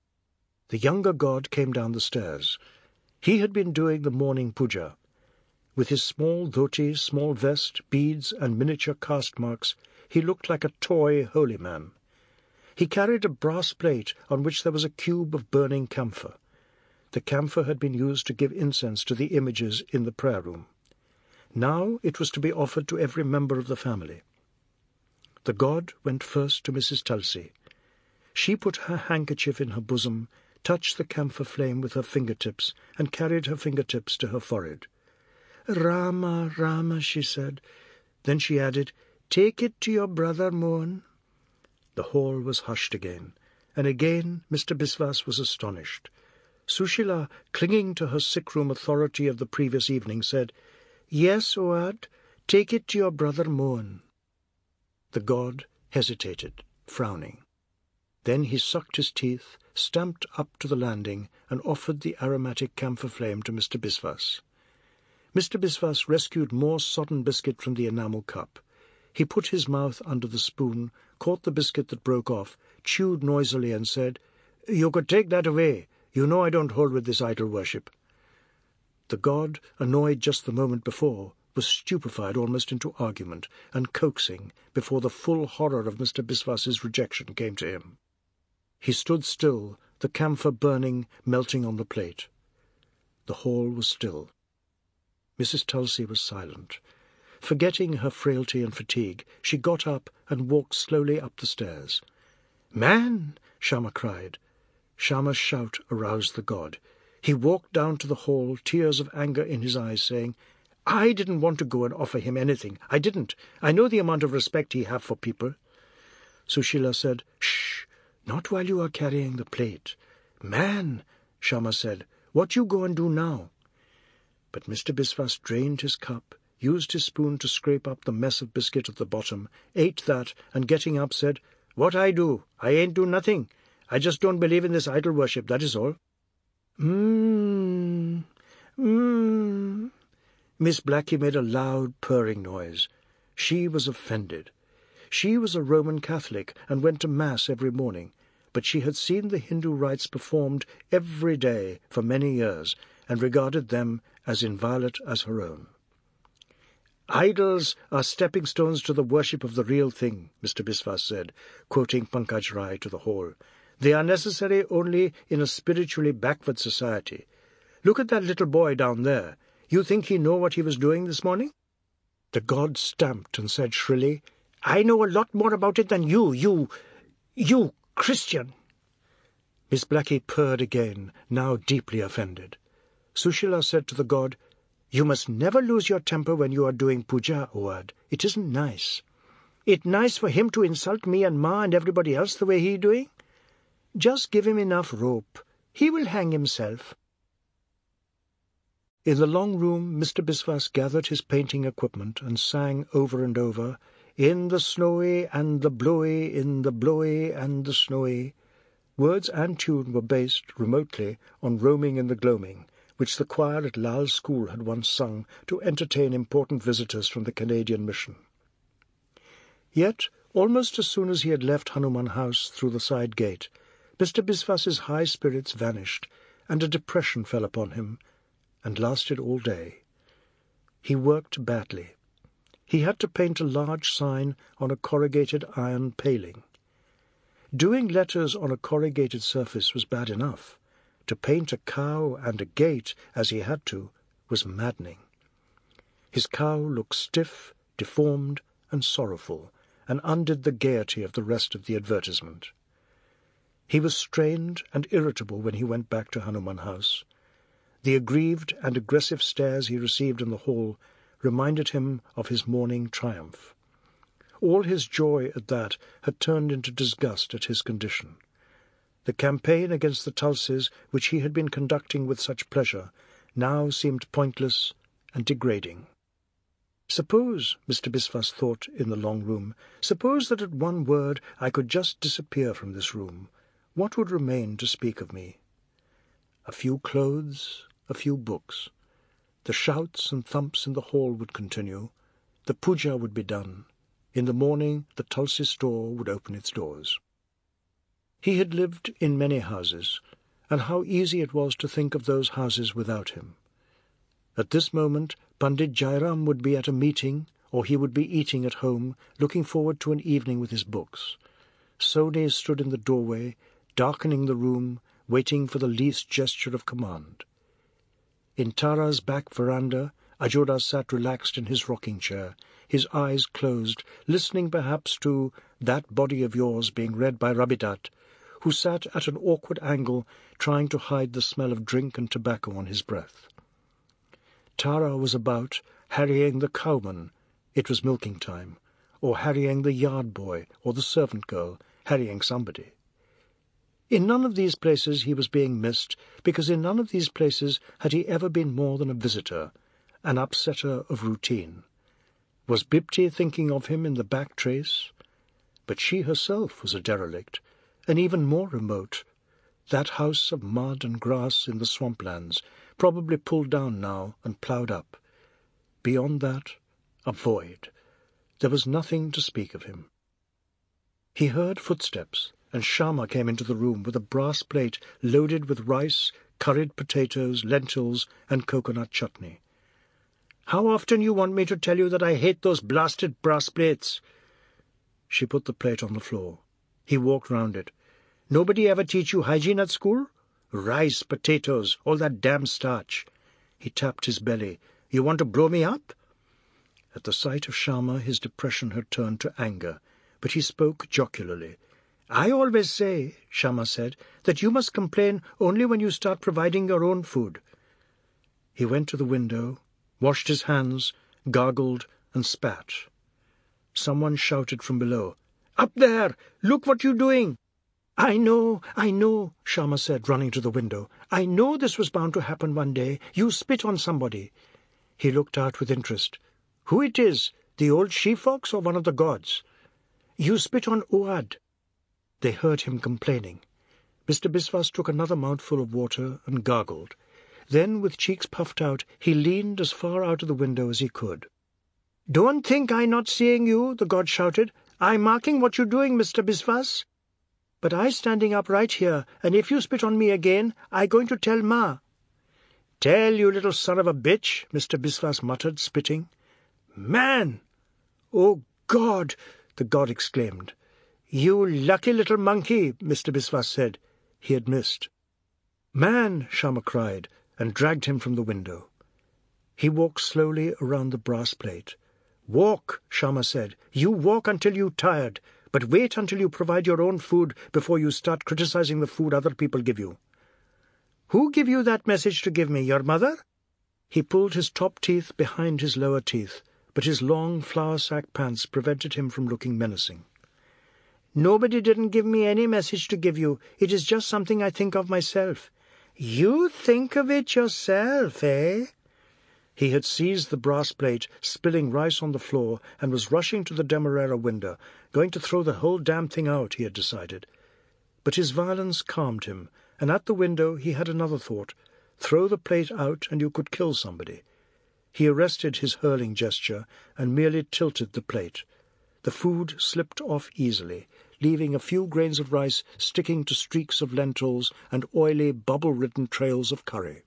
The younger god came down the stairs. He had been doing the morning puja. With his small dhoti, small vest, beads, and miniature caste marks, he looked like a toy holy man. He carried a brass plate on which there was a cube of burning camphor. The camphor had been used to give incense to the images in the prayer room. Now it was to be offered to every member of the family. The god went first to Missus Tulsi. She put her handkerchief in her bosom, touched the camphor flame with her fingertips, and carried her fingertips to her forehead. "Rama, Rama," she said. Then she added, "Take it to your brother Mohan." The hall was hushed again, and again Mister Biswas was astonished. Sushila, clinging to her sick-room authority of the previous evening, said, "Yes, Oad, take it to your brother Mohan." The god hesitated, frowning. Then he sucked his teeth, stamped up to the landing, and offered the aromatic camphor flame to Mister Biswas. Mister Biswas rescued more sodden biscuit from the enamel cup. He put his mouth under the spoon, caught the biscuit that broke off, chewed noisily, and said, "You could take that away. You know I don't hold with this idol worship." The god, annoyed just the moment before, was stupefied almost into argument and coaxing before the full horror of Mister Biswas's rejection came to him. He stood still, the camphor burning, melting on the plate. The hall was still. Missus Tulsi was silent. Forgetting her frailty and fatigue, she got up and walked slowly up the stairs. "Man!" Shyama cried. Shyama's shout aroused the god. He walked down to the hall, tears of anger in his eyes, saying, "I didn't want to go and offer him anything. I didn't. I know the amount of respect he have for people." Sushila said, "Shh, not while you are carrying the plate." "Man," Shyama said, "what you go and do now?" But Mister Biswas drained his cup, used his spoon to scrape up the mess of biscuit at the bottom, ate that, and getting up said, "What I do? I ain't do nothing. I just don't believe in this idol worship, that is all." Mmm, mmm. Miss Blackie made a loud purring noise. She was offended. She was a Roman Catholic and went to Mass every morning, but she had seen the Hindu rites performed every day for many years and regarded them as inviolate as her own. "Idols are stepping stones to the worship of the real thing," Mister Biswas said, quoting Pankaj Rai to the hall. "They are necessary only in a spiritually backward society. Look at that little boy down there. You think he know what he was doing this morning?" The god stamped and said shrilly, "I know a lot more about it than you, you, you Christian." Miss Blackie purred again, now deeply offended. Sushila said to the god, "You must never lose your temper when you are doing puja, Oad. It isn't nice." "It nice for him to insult me and Ma and everybody else the way he doing? Just give him enough rope. He will hang himself." In the long room, Mister Biswas gathered his painting equipment and sang over and over, In the snowy and the blowy, in the blowy and the snowy. Words and tune were based, remotely, on Roaming in the Gloaming, which the choir at Lal's school had once sung to entertain important visitors from the Canadian mission. Yet, almost as soon as he had left Hanuman House through the side gate, Mister Bisvas's high spirits vanished, and a depression fell upon him, and lasted all day. He worked badly. He had to paint a large sign on a corrugated iron paling. Doing letters on a corrugated surface was bad enough. To paint a cow and a gate, as he had to, was maddening. His cow looked stiff, deformed, and sorrowful, and undid the gaiety of the rest of the advertisement. He was strained and irritable when he went back to Hanuman House. The aggrieved and aggressive stares he received in the hall reminded him of his morning triumph. All his joy at that had turned into disgust at his condition. The campaign against the Tulsis, which he had been conducting with such pleasure, now seemed pointless and degrading. Suppose, Mister Bisvas thought in the long room, suppose that at one word I could just disappear from this room. What would remain to speak of me? A few clothes, a few books. The shouts and thumps in the hall would continue. The puja would be done. In the morning the Tulsi store would open its doors. He had lived in many houses, and how easy it was to think of those houses without him. At this moment Pandit Jairam would be at a meeting, or he would be eating at home, looking forward to an evening with his books. Soni stood in the doorway, darkening the room, waiting for the least gesture of command. In Tara's back veranda, Ajoda sat relaxed in his rocking chair, his eyes closed, listening perhaps to That Body of Yours being read by Rabidat, who sat at an awkward angle, trying to hide the smell of drink and tobacco on his breath. Tara was about, harrying the cowman, it was milking time, or harrying the yard boy or the servant girl, harrying somebody. In none of these places he was being missed, because in none of these places had he ever been more than a visitor, an upsetter of routine. Was Bibti thinking of him in the back trace? But she herself was a derelict, and even more remote. That house of mud and grass in the swamplands, probably pulled down now and ploughed up. Beyond that, a void. There was nothing to speak of him. He heard footsteps, and Shyama came into the room with a brass plate loaded with rice, curried potatoes, lentils, and coconut chutney. "How often you want me to tell you that I hate those blasted brass plates?" She put the plate on the floor. He walked round it. "Nobody ever teach you hygiene at school? Rice, potatoes, all that damn starch." He tapped his belly. "You want to blow me up?" At the sight of Shyama his depression had turned to anger, but he spoke jocularly. "I always say," Shyama said, "that you must complain only when you start providing your own food." He went to the window, washed his hands, gargled, and spat. Someone shouted from below, "Up there! Look what you're doing!" "I know, I know," Shyama said, running to the window. "I know this was bound to happen one day. You spit on somebody." He looked out with interest. "Who it is? The old she-fox or one of the gods?" "You spit on Uad." They heard him complaining. Mister Bisvas took another mouthful of water and gargled. Then, with cheeks puffed out, he leaned as far out of the window as he could. "Don't think I not seeing you," the god shouted. "I marking what you doing, Mister Bisvas. But I standing up right here, and if you spit on me again, I going to tell Ma." "Tell, you little son of a bitch," Mister Bisvas muttered, spitting. "Man!" "Oh, God!" the god exclaimed. "You lucky little monkey," Mister Bisvas said. He had missed. "Man!" Shyama cried, and dragged him from the window. He walked slowly around the brass plate. "Walk," Shyama said. "You walk until you're tired, but wait until you provide your own food before you start criticizing the food other people give you." "Who give you that message to give me, your mother?" He pulled his top teeth behind his lower teeth, but his long flour-sack pants prevented him from looking menacing. "Nobody didn't give me any message to give you. It is just something I think of myself." "You think of it yourself, eh?" He had seized the brass plate, spilling rice on the floor, and was rushing to the Demerara window, going to throw the whole damn thing out, he had decided. But his violence calmed him, and at the window he had another thought. Throw the plate out and you could kill somebody. He arrested his hurling gesture and merely tilted the plate. The food slipped off easily, leaving a few grains of rice sticking to streaks of lentils and oily, bubble-ridden trails of curry.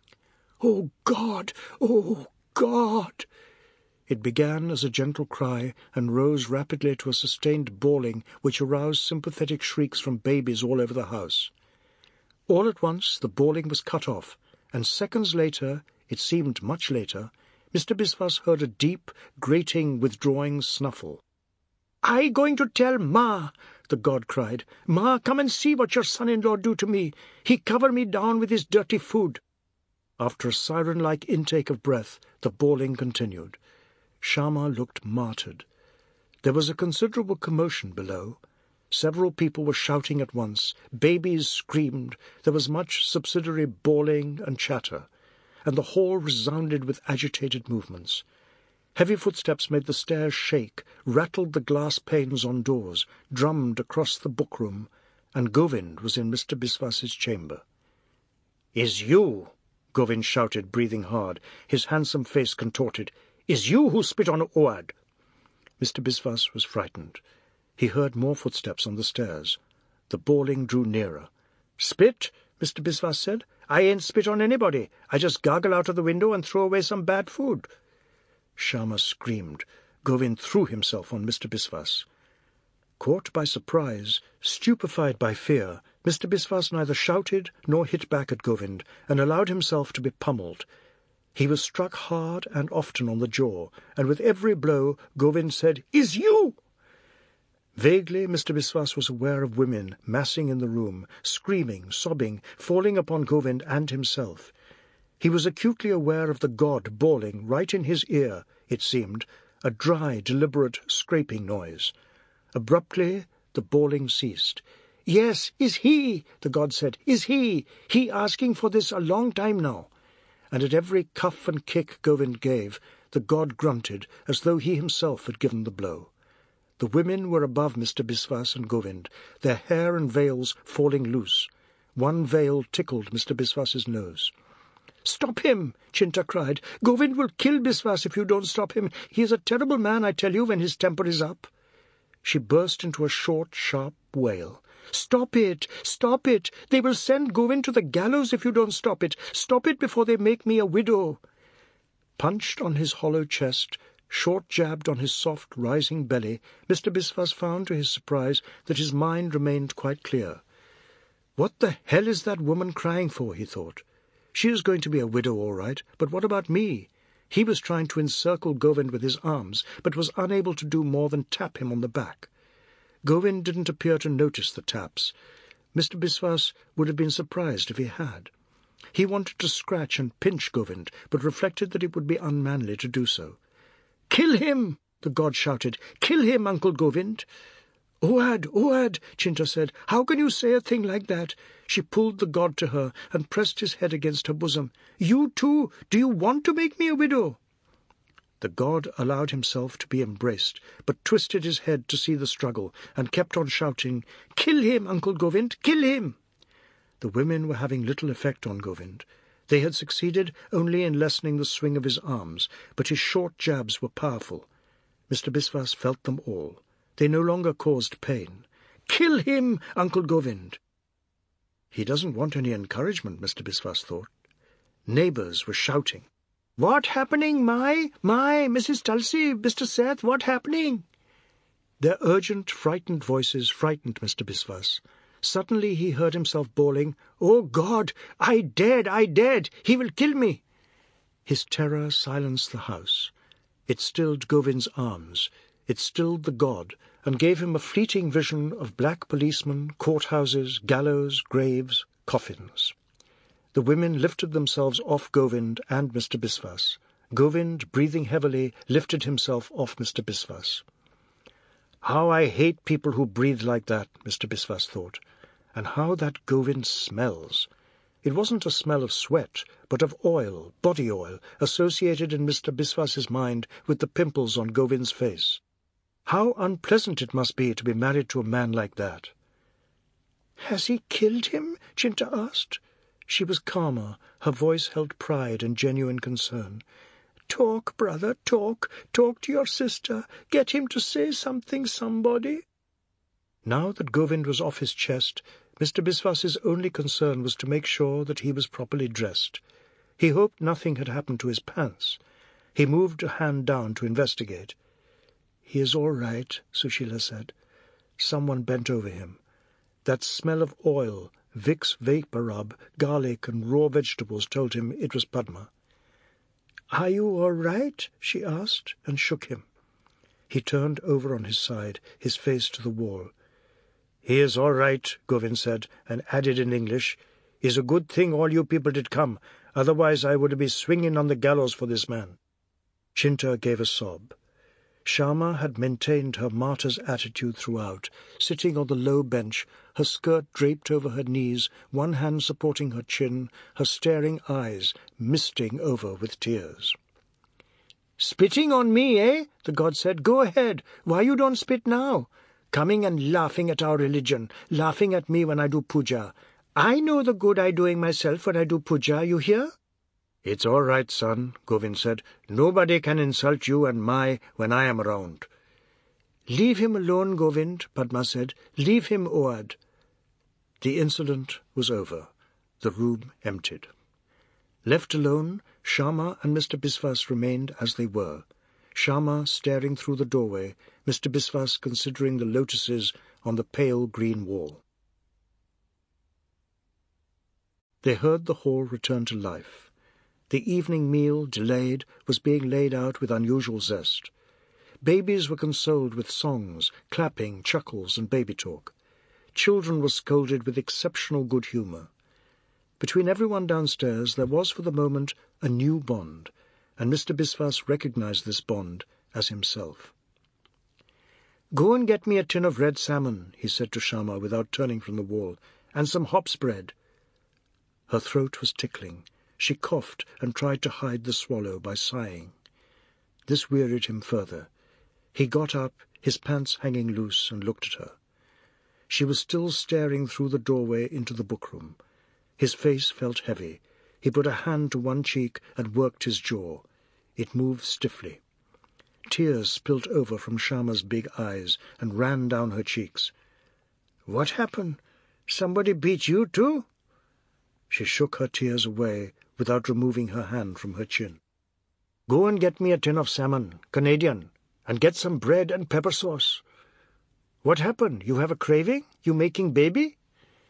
"Oh, God! Oh, God!" It began as a gentle cry and rose rapidly to a sustained bawling which aroused sympathetic shrieks from babies all over the house. All at once the bawling was cut off, and seconds later, it seemed much later, Mister Biswas heard a deep, grating, withdrawing snuffle. "I going to tell Ma," the god cried. "Ma, come and see what your son-in-law do to me. He cover me down with his dirty food." After a siren-like intake of breath, the bawling continued. Shyama looked martyred. There was a considerable commotion below. Several people were shouting at once. Babies screamed. There was much subsidiary bawling and chatter, and the hall resounded with agitated movements. Heavy footsteps made the stairs shake, rattled the glass panes on doors, drummed across the bookroom, and Govind was in Mister Biswas's chamber. "Is you," Govind shouted, breathing hard, his handsome face contorted, "is you who spit on Oad?" Mister Biswas was frightened. He heard more footsteps on the stairs. The bawling drew nearer. "Spit?" Mister Biswas said. "I ain't spit on anybody. I just gargle out of the window and throw away some bad food." Shyama screamed. Govind threw himself on Mister Biswas. Caught by surprise, stupefied by fear, Mister Biswas neither shouted nor hit back at Govind, and allowed himself to be pummeled. He was struck hard and often on the jaw, and with every blow Govind said, "Is you?" Vaguely Mister Biswas was aware of women massing in the room, screaming, sobbing, falling upon Govind and himself. He was acutely aware of the god bawling right in his ear, it seemed, a dry, deliberate, scraping noise. Abruptly the bawling ceased. "Yes, is he," the god said, "is he. He asking for this a long time now." And at every cuff and kick Govind gave, the god grunted, as though he himself had given the blow. The women were above Mister Biswas and Govind, their hair and veils falling loose. One veil tickled Mister Biswas's nose. "Stop him!" Chinta cried. "Govind will kill Biswas if you don't stop him. He is a terrible man, I tell you, when his temper is up." She burst into a short, sharp wail. "Stop it! Stop it! They will send Govind to the gallows if you don't stop it. Stop it before they make me a widow." Punched on his hollow chest, short-jabbed on his soft, rising belly, Mister Biswas found to his surprise that his mind remained quite clear. "What the hell is that woman crying for?" he thought. "She is going to be a widow all right, but what about me?" He was trying to encircle Govind with his arms, but was unable to do more than tap him on the back. Govind didn't appear to notice the taps. Mister Biswas would have been surprised if he had. He wanted to scratch and pinch Govind, but reflected that it would be unmanly to do so. "Kill him!" the god shouted. "Kill him, Uncle Govind!" "Oad, Oad," Chinta said, "how can you say a thing like that?" She pulled the god to her and pressed his head against her bosom. "You too? Do you want to make me a widow?" The god allowed himself to be embraced, but twisted his head to see the struggle, and kept on shouting, "Kill him, Uncle Govind, kill him!" The women were having little effect on Govind. They had succeeded only in lessening the swing of his arms, but his short jabs were powerful. Mister Biswas felt them all. They no longer caused pain. "Kill him, Uncle Govind!" He doesn't want any encouragement, Mister Biswas thought. Neighbours were shouting. "What happening, my, my, Missus Tulsi, Mister Seth, what happening?" Their urgent, frightened voices frightened Mister Biswas. Suddenly he heard himself bawling, "Oh God, I dead, I dead, he will kill me." His terror silenced the house. It stilled Govind's arms. It stilled the god, and gave him a fleeting vision of black policemen, courthouses, gallows, graves, coffins. The women lifted themselves off Govind and Mister Biswas. Govind, breathing heavily, lifted himself off Mister Biswas. "How I hate people who breathe like that," Mister Biswas thought. "And how that Govind smells. It wasn't a smell of sweat, but of oil, body oil, associated in Mister Biswas's mind with the pimples on Govind's face. How unpleasant it must be to be married to a man like that. "Has he killed him?" Chinta asked. She was calmer. Her voice held pride and genuine concern. "Talk, brother, talk. Talk to your sister. Get him to say something, somebody." Now that Govind was off his chest, Mister Biswas's only concern was to make sure that he was properly dressed. He hoped nothing had happened to his pants. He moved a hand down to investigate. "He is all right," Sushila said. Someone bent over him. That smell of oil, Vicks vapor rub, garlic and raw vegetables told him it was Padma. "Are you all right?" she asked, and shook him. He turned over on his side, his face to the wall. "He is all right," Govind said, and added in English, "It's a good thing all you people did come, otherwise I would be swinging on the gallows for this man." Chinta gave a sob. Shyama had maintained her martyr's attitude throughout, sitting on the low bench, her skirt draped over her knees, one hand supporting her chin, her staring eyes misting over with tears. "Spitting on me, eh?" the god said. "Go ahead. Why you don't spit now? Coming and laughing at our religion, laughing at me when I do puja. I know the good I doing myself when I do puja, you hear?" "It's all right, son," Govind said. "Nobody can insult you and my when I am around." "Leave him alone, Govind," Padma said. "Leave him, Oad." The incident was over. The room emptied. Left alone, Shyama and Mister Biswas remained as they were. Shyama staring through the doorway, Mister Biswas considering the lotuses on the pale green wall. They heard the hall return to life. The evening meal, delayed, was being laid out with unusual zest. Babies were consoled with songs, clapping, chuckles, and baby talk. Children were scolded with exceptional good humour. Between everyone downstairs there was for the moment a new bond, and Mister Biswas recognized this bond as himself. "Go and get me a tin of red salmon," he said to Shyama without turning from the wall, "and some hops bread." Her throat was tickling. She coughed and tried to hide the swallow by sighing. This wearied him further. He got up, his pants hanging loose, and looked at her. She was still staring through the doorway into the bookroom. His face felt heavy. He put a hand to one cheek and worked his jaw. It moved stiffly. Tears spilt over from Shyama's big eyes and ran down her cheeks. "What happened? Somebody beat you too?" She shook her tears away without removing her hand from her chin. "Go and get me a tin of salmon, Canadian, and get some bread and pepper sauce." "What happened? You have a craving? You making baby?"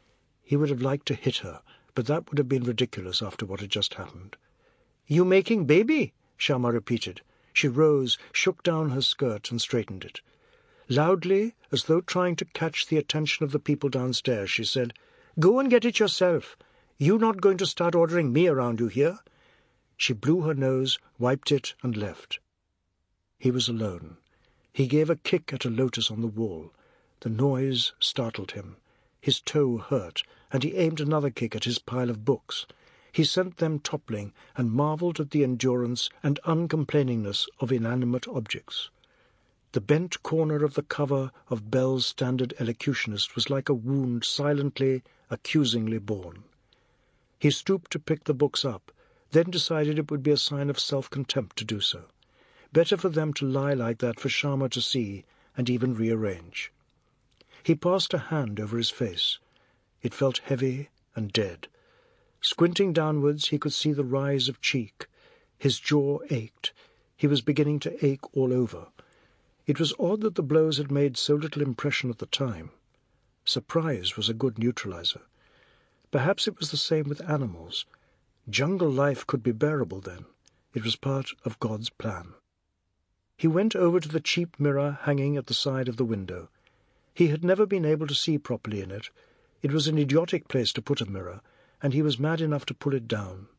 He would have liked to hit her, but that would have been ridiculous after what had just happened. "You making baby?" Shyama repeated. She rose, shook down her skirt, and straightened it. Loudly, as though trying to catch the attention of the people downstairs, she said, "Go and get it yourself. You not going to start ordering me around, you hear?" She blew her nose, wiped it, and left. He was alone. He gave a kick at a lotus on the wall. The noise startled him. His toe hurt, and he aimed another kick at his pile of books. He sent them toppling and marvelled at the endurance and uncomplainingness of inanimate objects. The bent corner of the cover of Bell's Standard Elocutionist was like a wound silently, accusingly borne. He stooped to pick the books up, then decided it would be a sign of self-contempt to do so. Better for them to lie like that for Shyama to see and even rearrange. He passed a hand over his face. It felt heavy and dead. Squinting downwards, he could see the rise of cheek. His jaw ached. He was beginning to ache all over. It was odd that the blows had made so little impression at the time. Surprise was a good neutralizer. Perhaps it was the same with animals. Jungle life could be bearable then. It was part of God's plan. He went over to the cheap mirror hanging at the side of the window. He had never been able to see properly in it. It was an idiotic place to put a mirror, and he was mad enough to pull it down.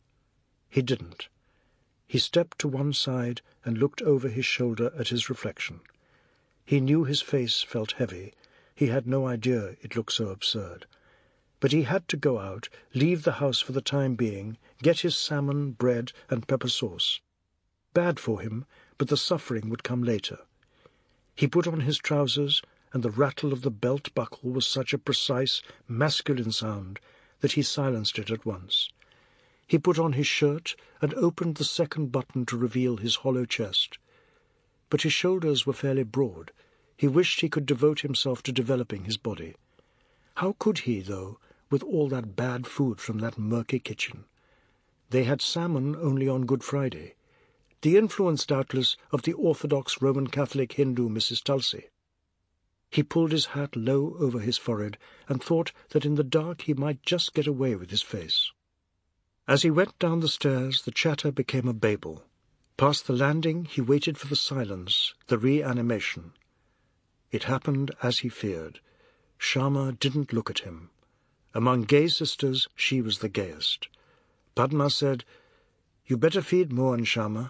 He didn't. He stepped to one side and looked over his shoulder at his reflection. He knew his face felt heavy. He had no idea it looked so absurd. But he had to go out, leave the house for the time being, get his salmon, bread, and pepper sauce. Bad for him, but the suffering would come later. He put on his trousers, and the rattle of the belt buckle was such a precise, masculine sound that he silenced it at once. He put on his shirt and opened the second button to reveal his hollow chest. But his shoulders were fairly broad. He wished he could devote himself to developing his body. How could he, though, with all that bad food from that murky kitchen? They had salmon only on Good Friday. The influence, doubtless, of the orthodox Roman Catholic Hindu Missus Tulsi. He pulled his hat low over his forehead and thought that in the dark he might just get away with his face. As he went down the stairs, the chatter became a babel. Past the landing, he waited for the silence, the reanimation. It happened as he feared. Shyama didn't look at him. Among gay sisters, she was the gayest. Padma said, "You better feed Mohan, Shyama."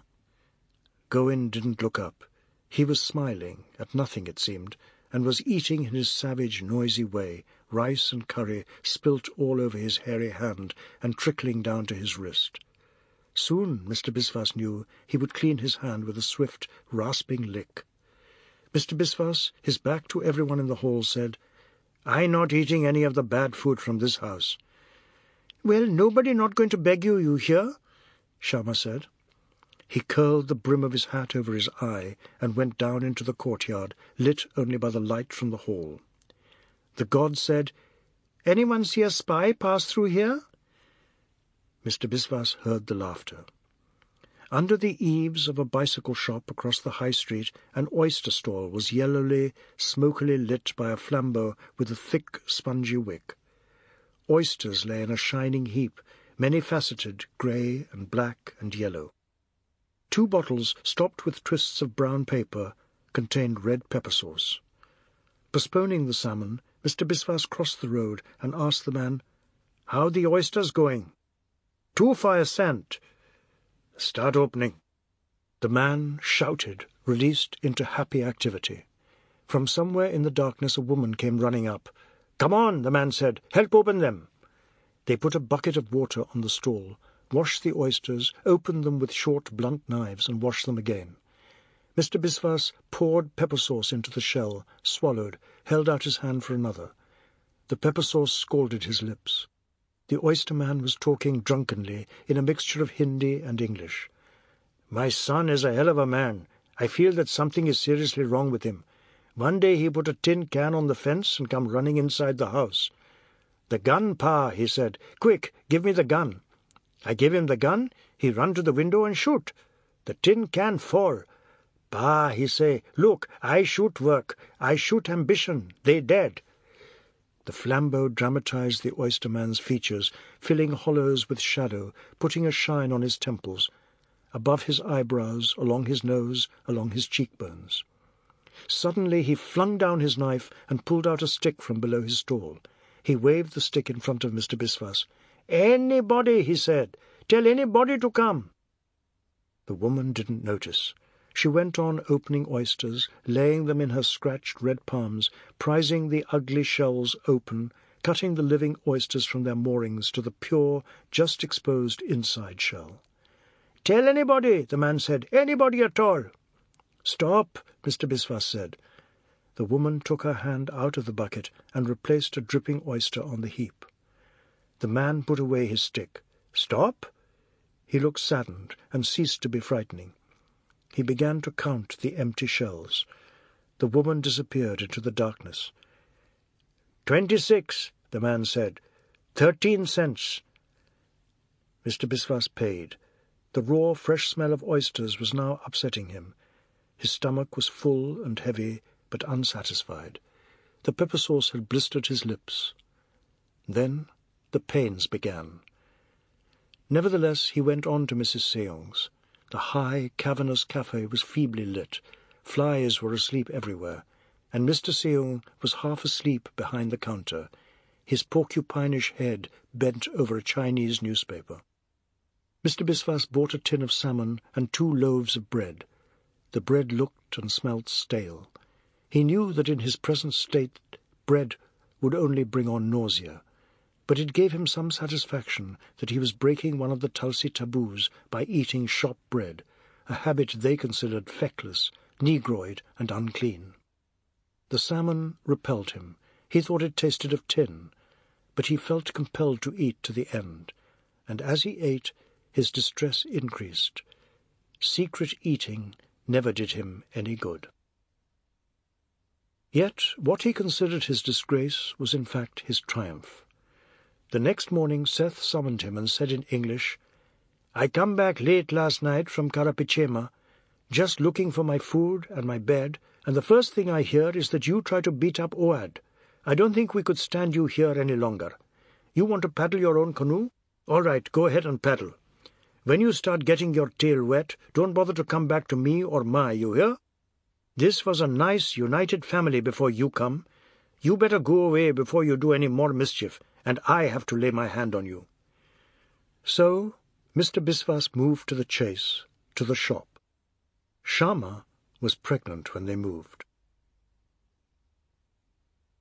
Govind didn't look up. He was smiling, at nothing it seemed, and was eating in his savage, noisy way, rice and curry spilt all over his hairy hand and trickling down to his wrist. Soon, Mister Biswas knew, he would clean his hand with a swift, rasping lick. Mister Biswas, his back to everyone in the hall, said, "I not eating any of the bad food from this house." "Well, nobody not going to beg you, you hear?" Shyama said. He curled the brim of his hat over his eye and went down into the courtyard, lit only by the light from the hall. The god said, "Anyone see a spy pass through here?" Mister Biswas heard the laughter. Under the eaves of a bicycle shop across the high street, an oyster stall was yellowly, smokily lit by a flambeau with a thick, spongy wick. Oysters lay in a shining heap, many-faceted, grey and black and yellow. Two bottles, stopped with twists of brown paper, contained red pepper sauce. Postponing the salmon, Mister Biswas crossed the road and asked the man, "How the oysters going?" "Two for a cent." "Start opening." The man shouted, released into happy activity. From somewhere in the darkness a woman came running up. "Come on," the man said. "Help open them." They put a bucket of water on the stall, washed the oysters, opened them with short, blunt knives, and washed them again. Mister Biswas poured pepper sauce into the shell, swallowed, held out his hand for another. The pepper sauce scalded his lips. The oyster man was talking drunkenly in a mixture of Hindi and English. "My son is a hell of a man. I feel that something is seriously wrong with him. One day he put a tin can on the fence and come running inside the house. 'The gun, Pa,' he said. 'Quick, give me the gun.' I give him the gun. He run to the window and shoot. The tin can fall. 'Pa,' he say, 'look, I shoot work. I shoot ambition. They dead.'" The flambeau dramatized the oysterman's features, filling hollows with shadow, putting a shine on his temples, above his eyebrows, along his nose, along his cheekbones. Suddenly he flung down his knife and pulled out a stick from below his stall. He waved the stick in front of Mister Biswas. "Anybody," he said. "Tell anybody to come." The woman didn't notice. She went on opening oysters, laying them in her scratched red palms, prizing the ugly shells open, cutting the living oysters from their moorings to the pure, just exposed inside shell. "Tell anybody," the man said. "Anybody at all." "Stop," Mister Biswas said. The woman took her hand out of the bucket and replaced a dripping oyster on the heap. The man put away his stick. "Stop?" He looked saddened and ceased to be frightening. He began to count the empty shells. The woman disappeared into the darkness. "Twenty-six," the man said. "Thirteen cents." Mister Biswas paid. The raw, fresh smell of oysters was now upsetting him. His stomach was full and heavy, but unsatisfied. The pepper sauce had blistered his lips. Then the pains began. Nevertheless, he went on to Missus Seong's. The high, cavernous cafe was feebly lit. Flies were asleep everywhere, and Mister Seong was half asleep behind the counter, his porcupinish head bent over a Chinese newspaper. Mister Biswas bought a tin of salmon and two loaves of bread. The bread looked and smelt stale. He knew that in his present state bread would only bring on nausea. but it gave him some satisfaction that he was breaking one of the Tulsi taboos by eating shop bread, a habit they considered feckless, negroid, and unclean. The salmon repelled him. He thought it tasted of tin, but he felt compelled to eat to the end, and as he ate, his distress increased. Secret eating never did him any good. Yet what he considered his disgrace was in fact his triumph. The next morning Seth summoned him and said in English, "I come back late last night from Karapichema, just looking for my food and my bed, and the first thing I hear is that you try to beat up Oad. I don't think we could stand you here any longer. You want to paddle your own canoe? All right, go ahead and paddle. When you start getting your tail wet, don't bother to come back to me or Ma, you hear? This was a nice, united family before you come. You better go away before you do any more mischief, and I have to lay my hand on you." So Mister Biswas moved to the chase, to the shop. Shama was pregnant when they moved.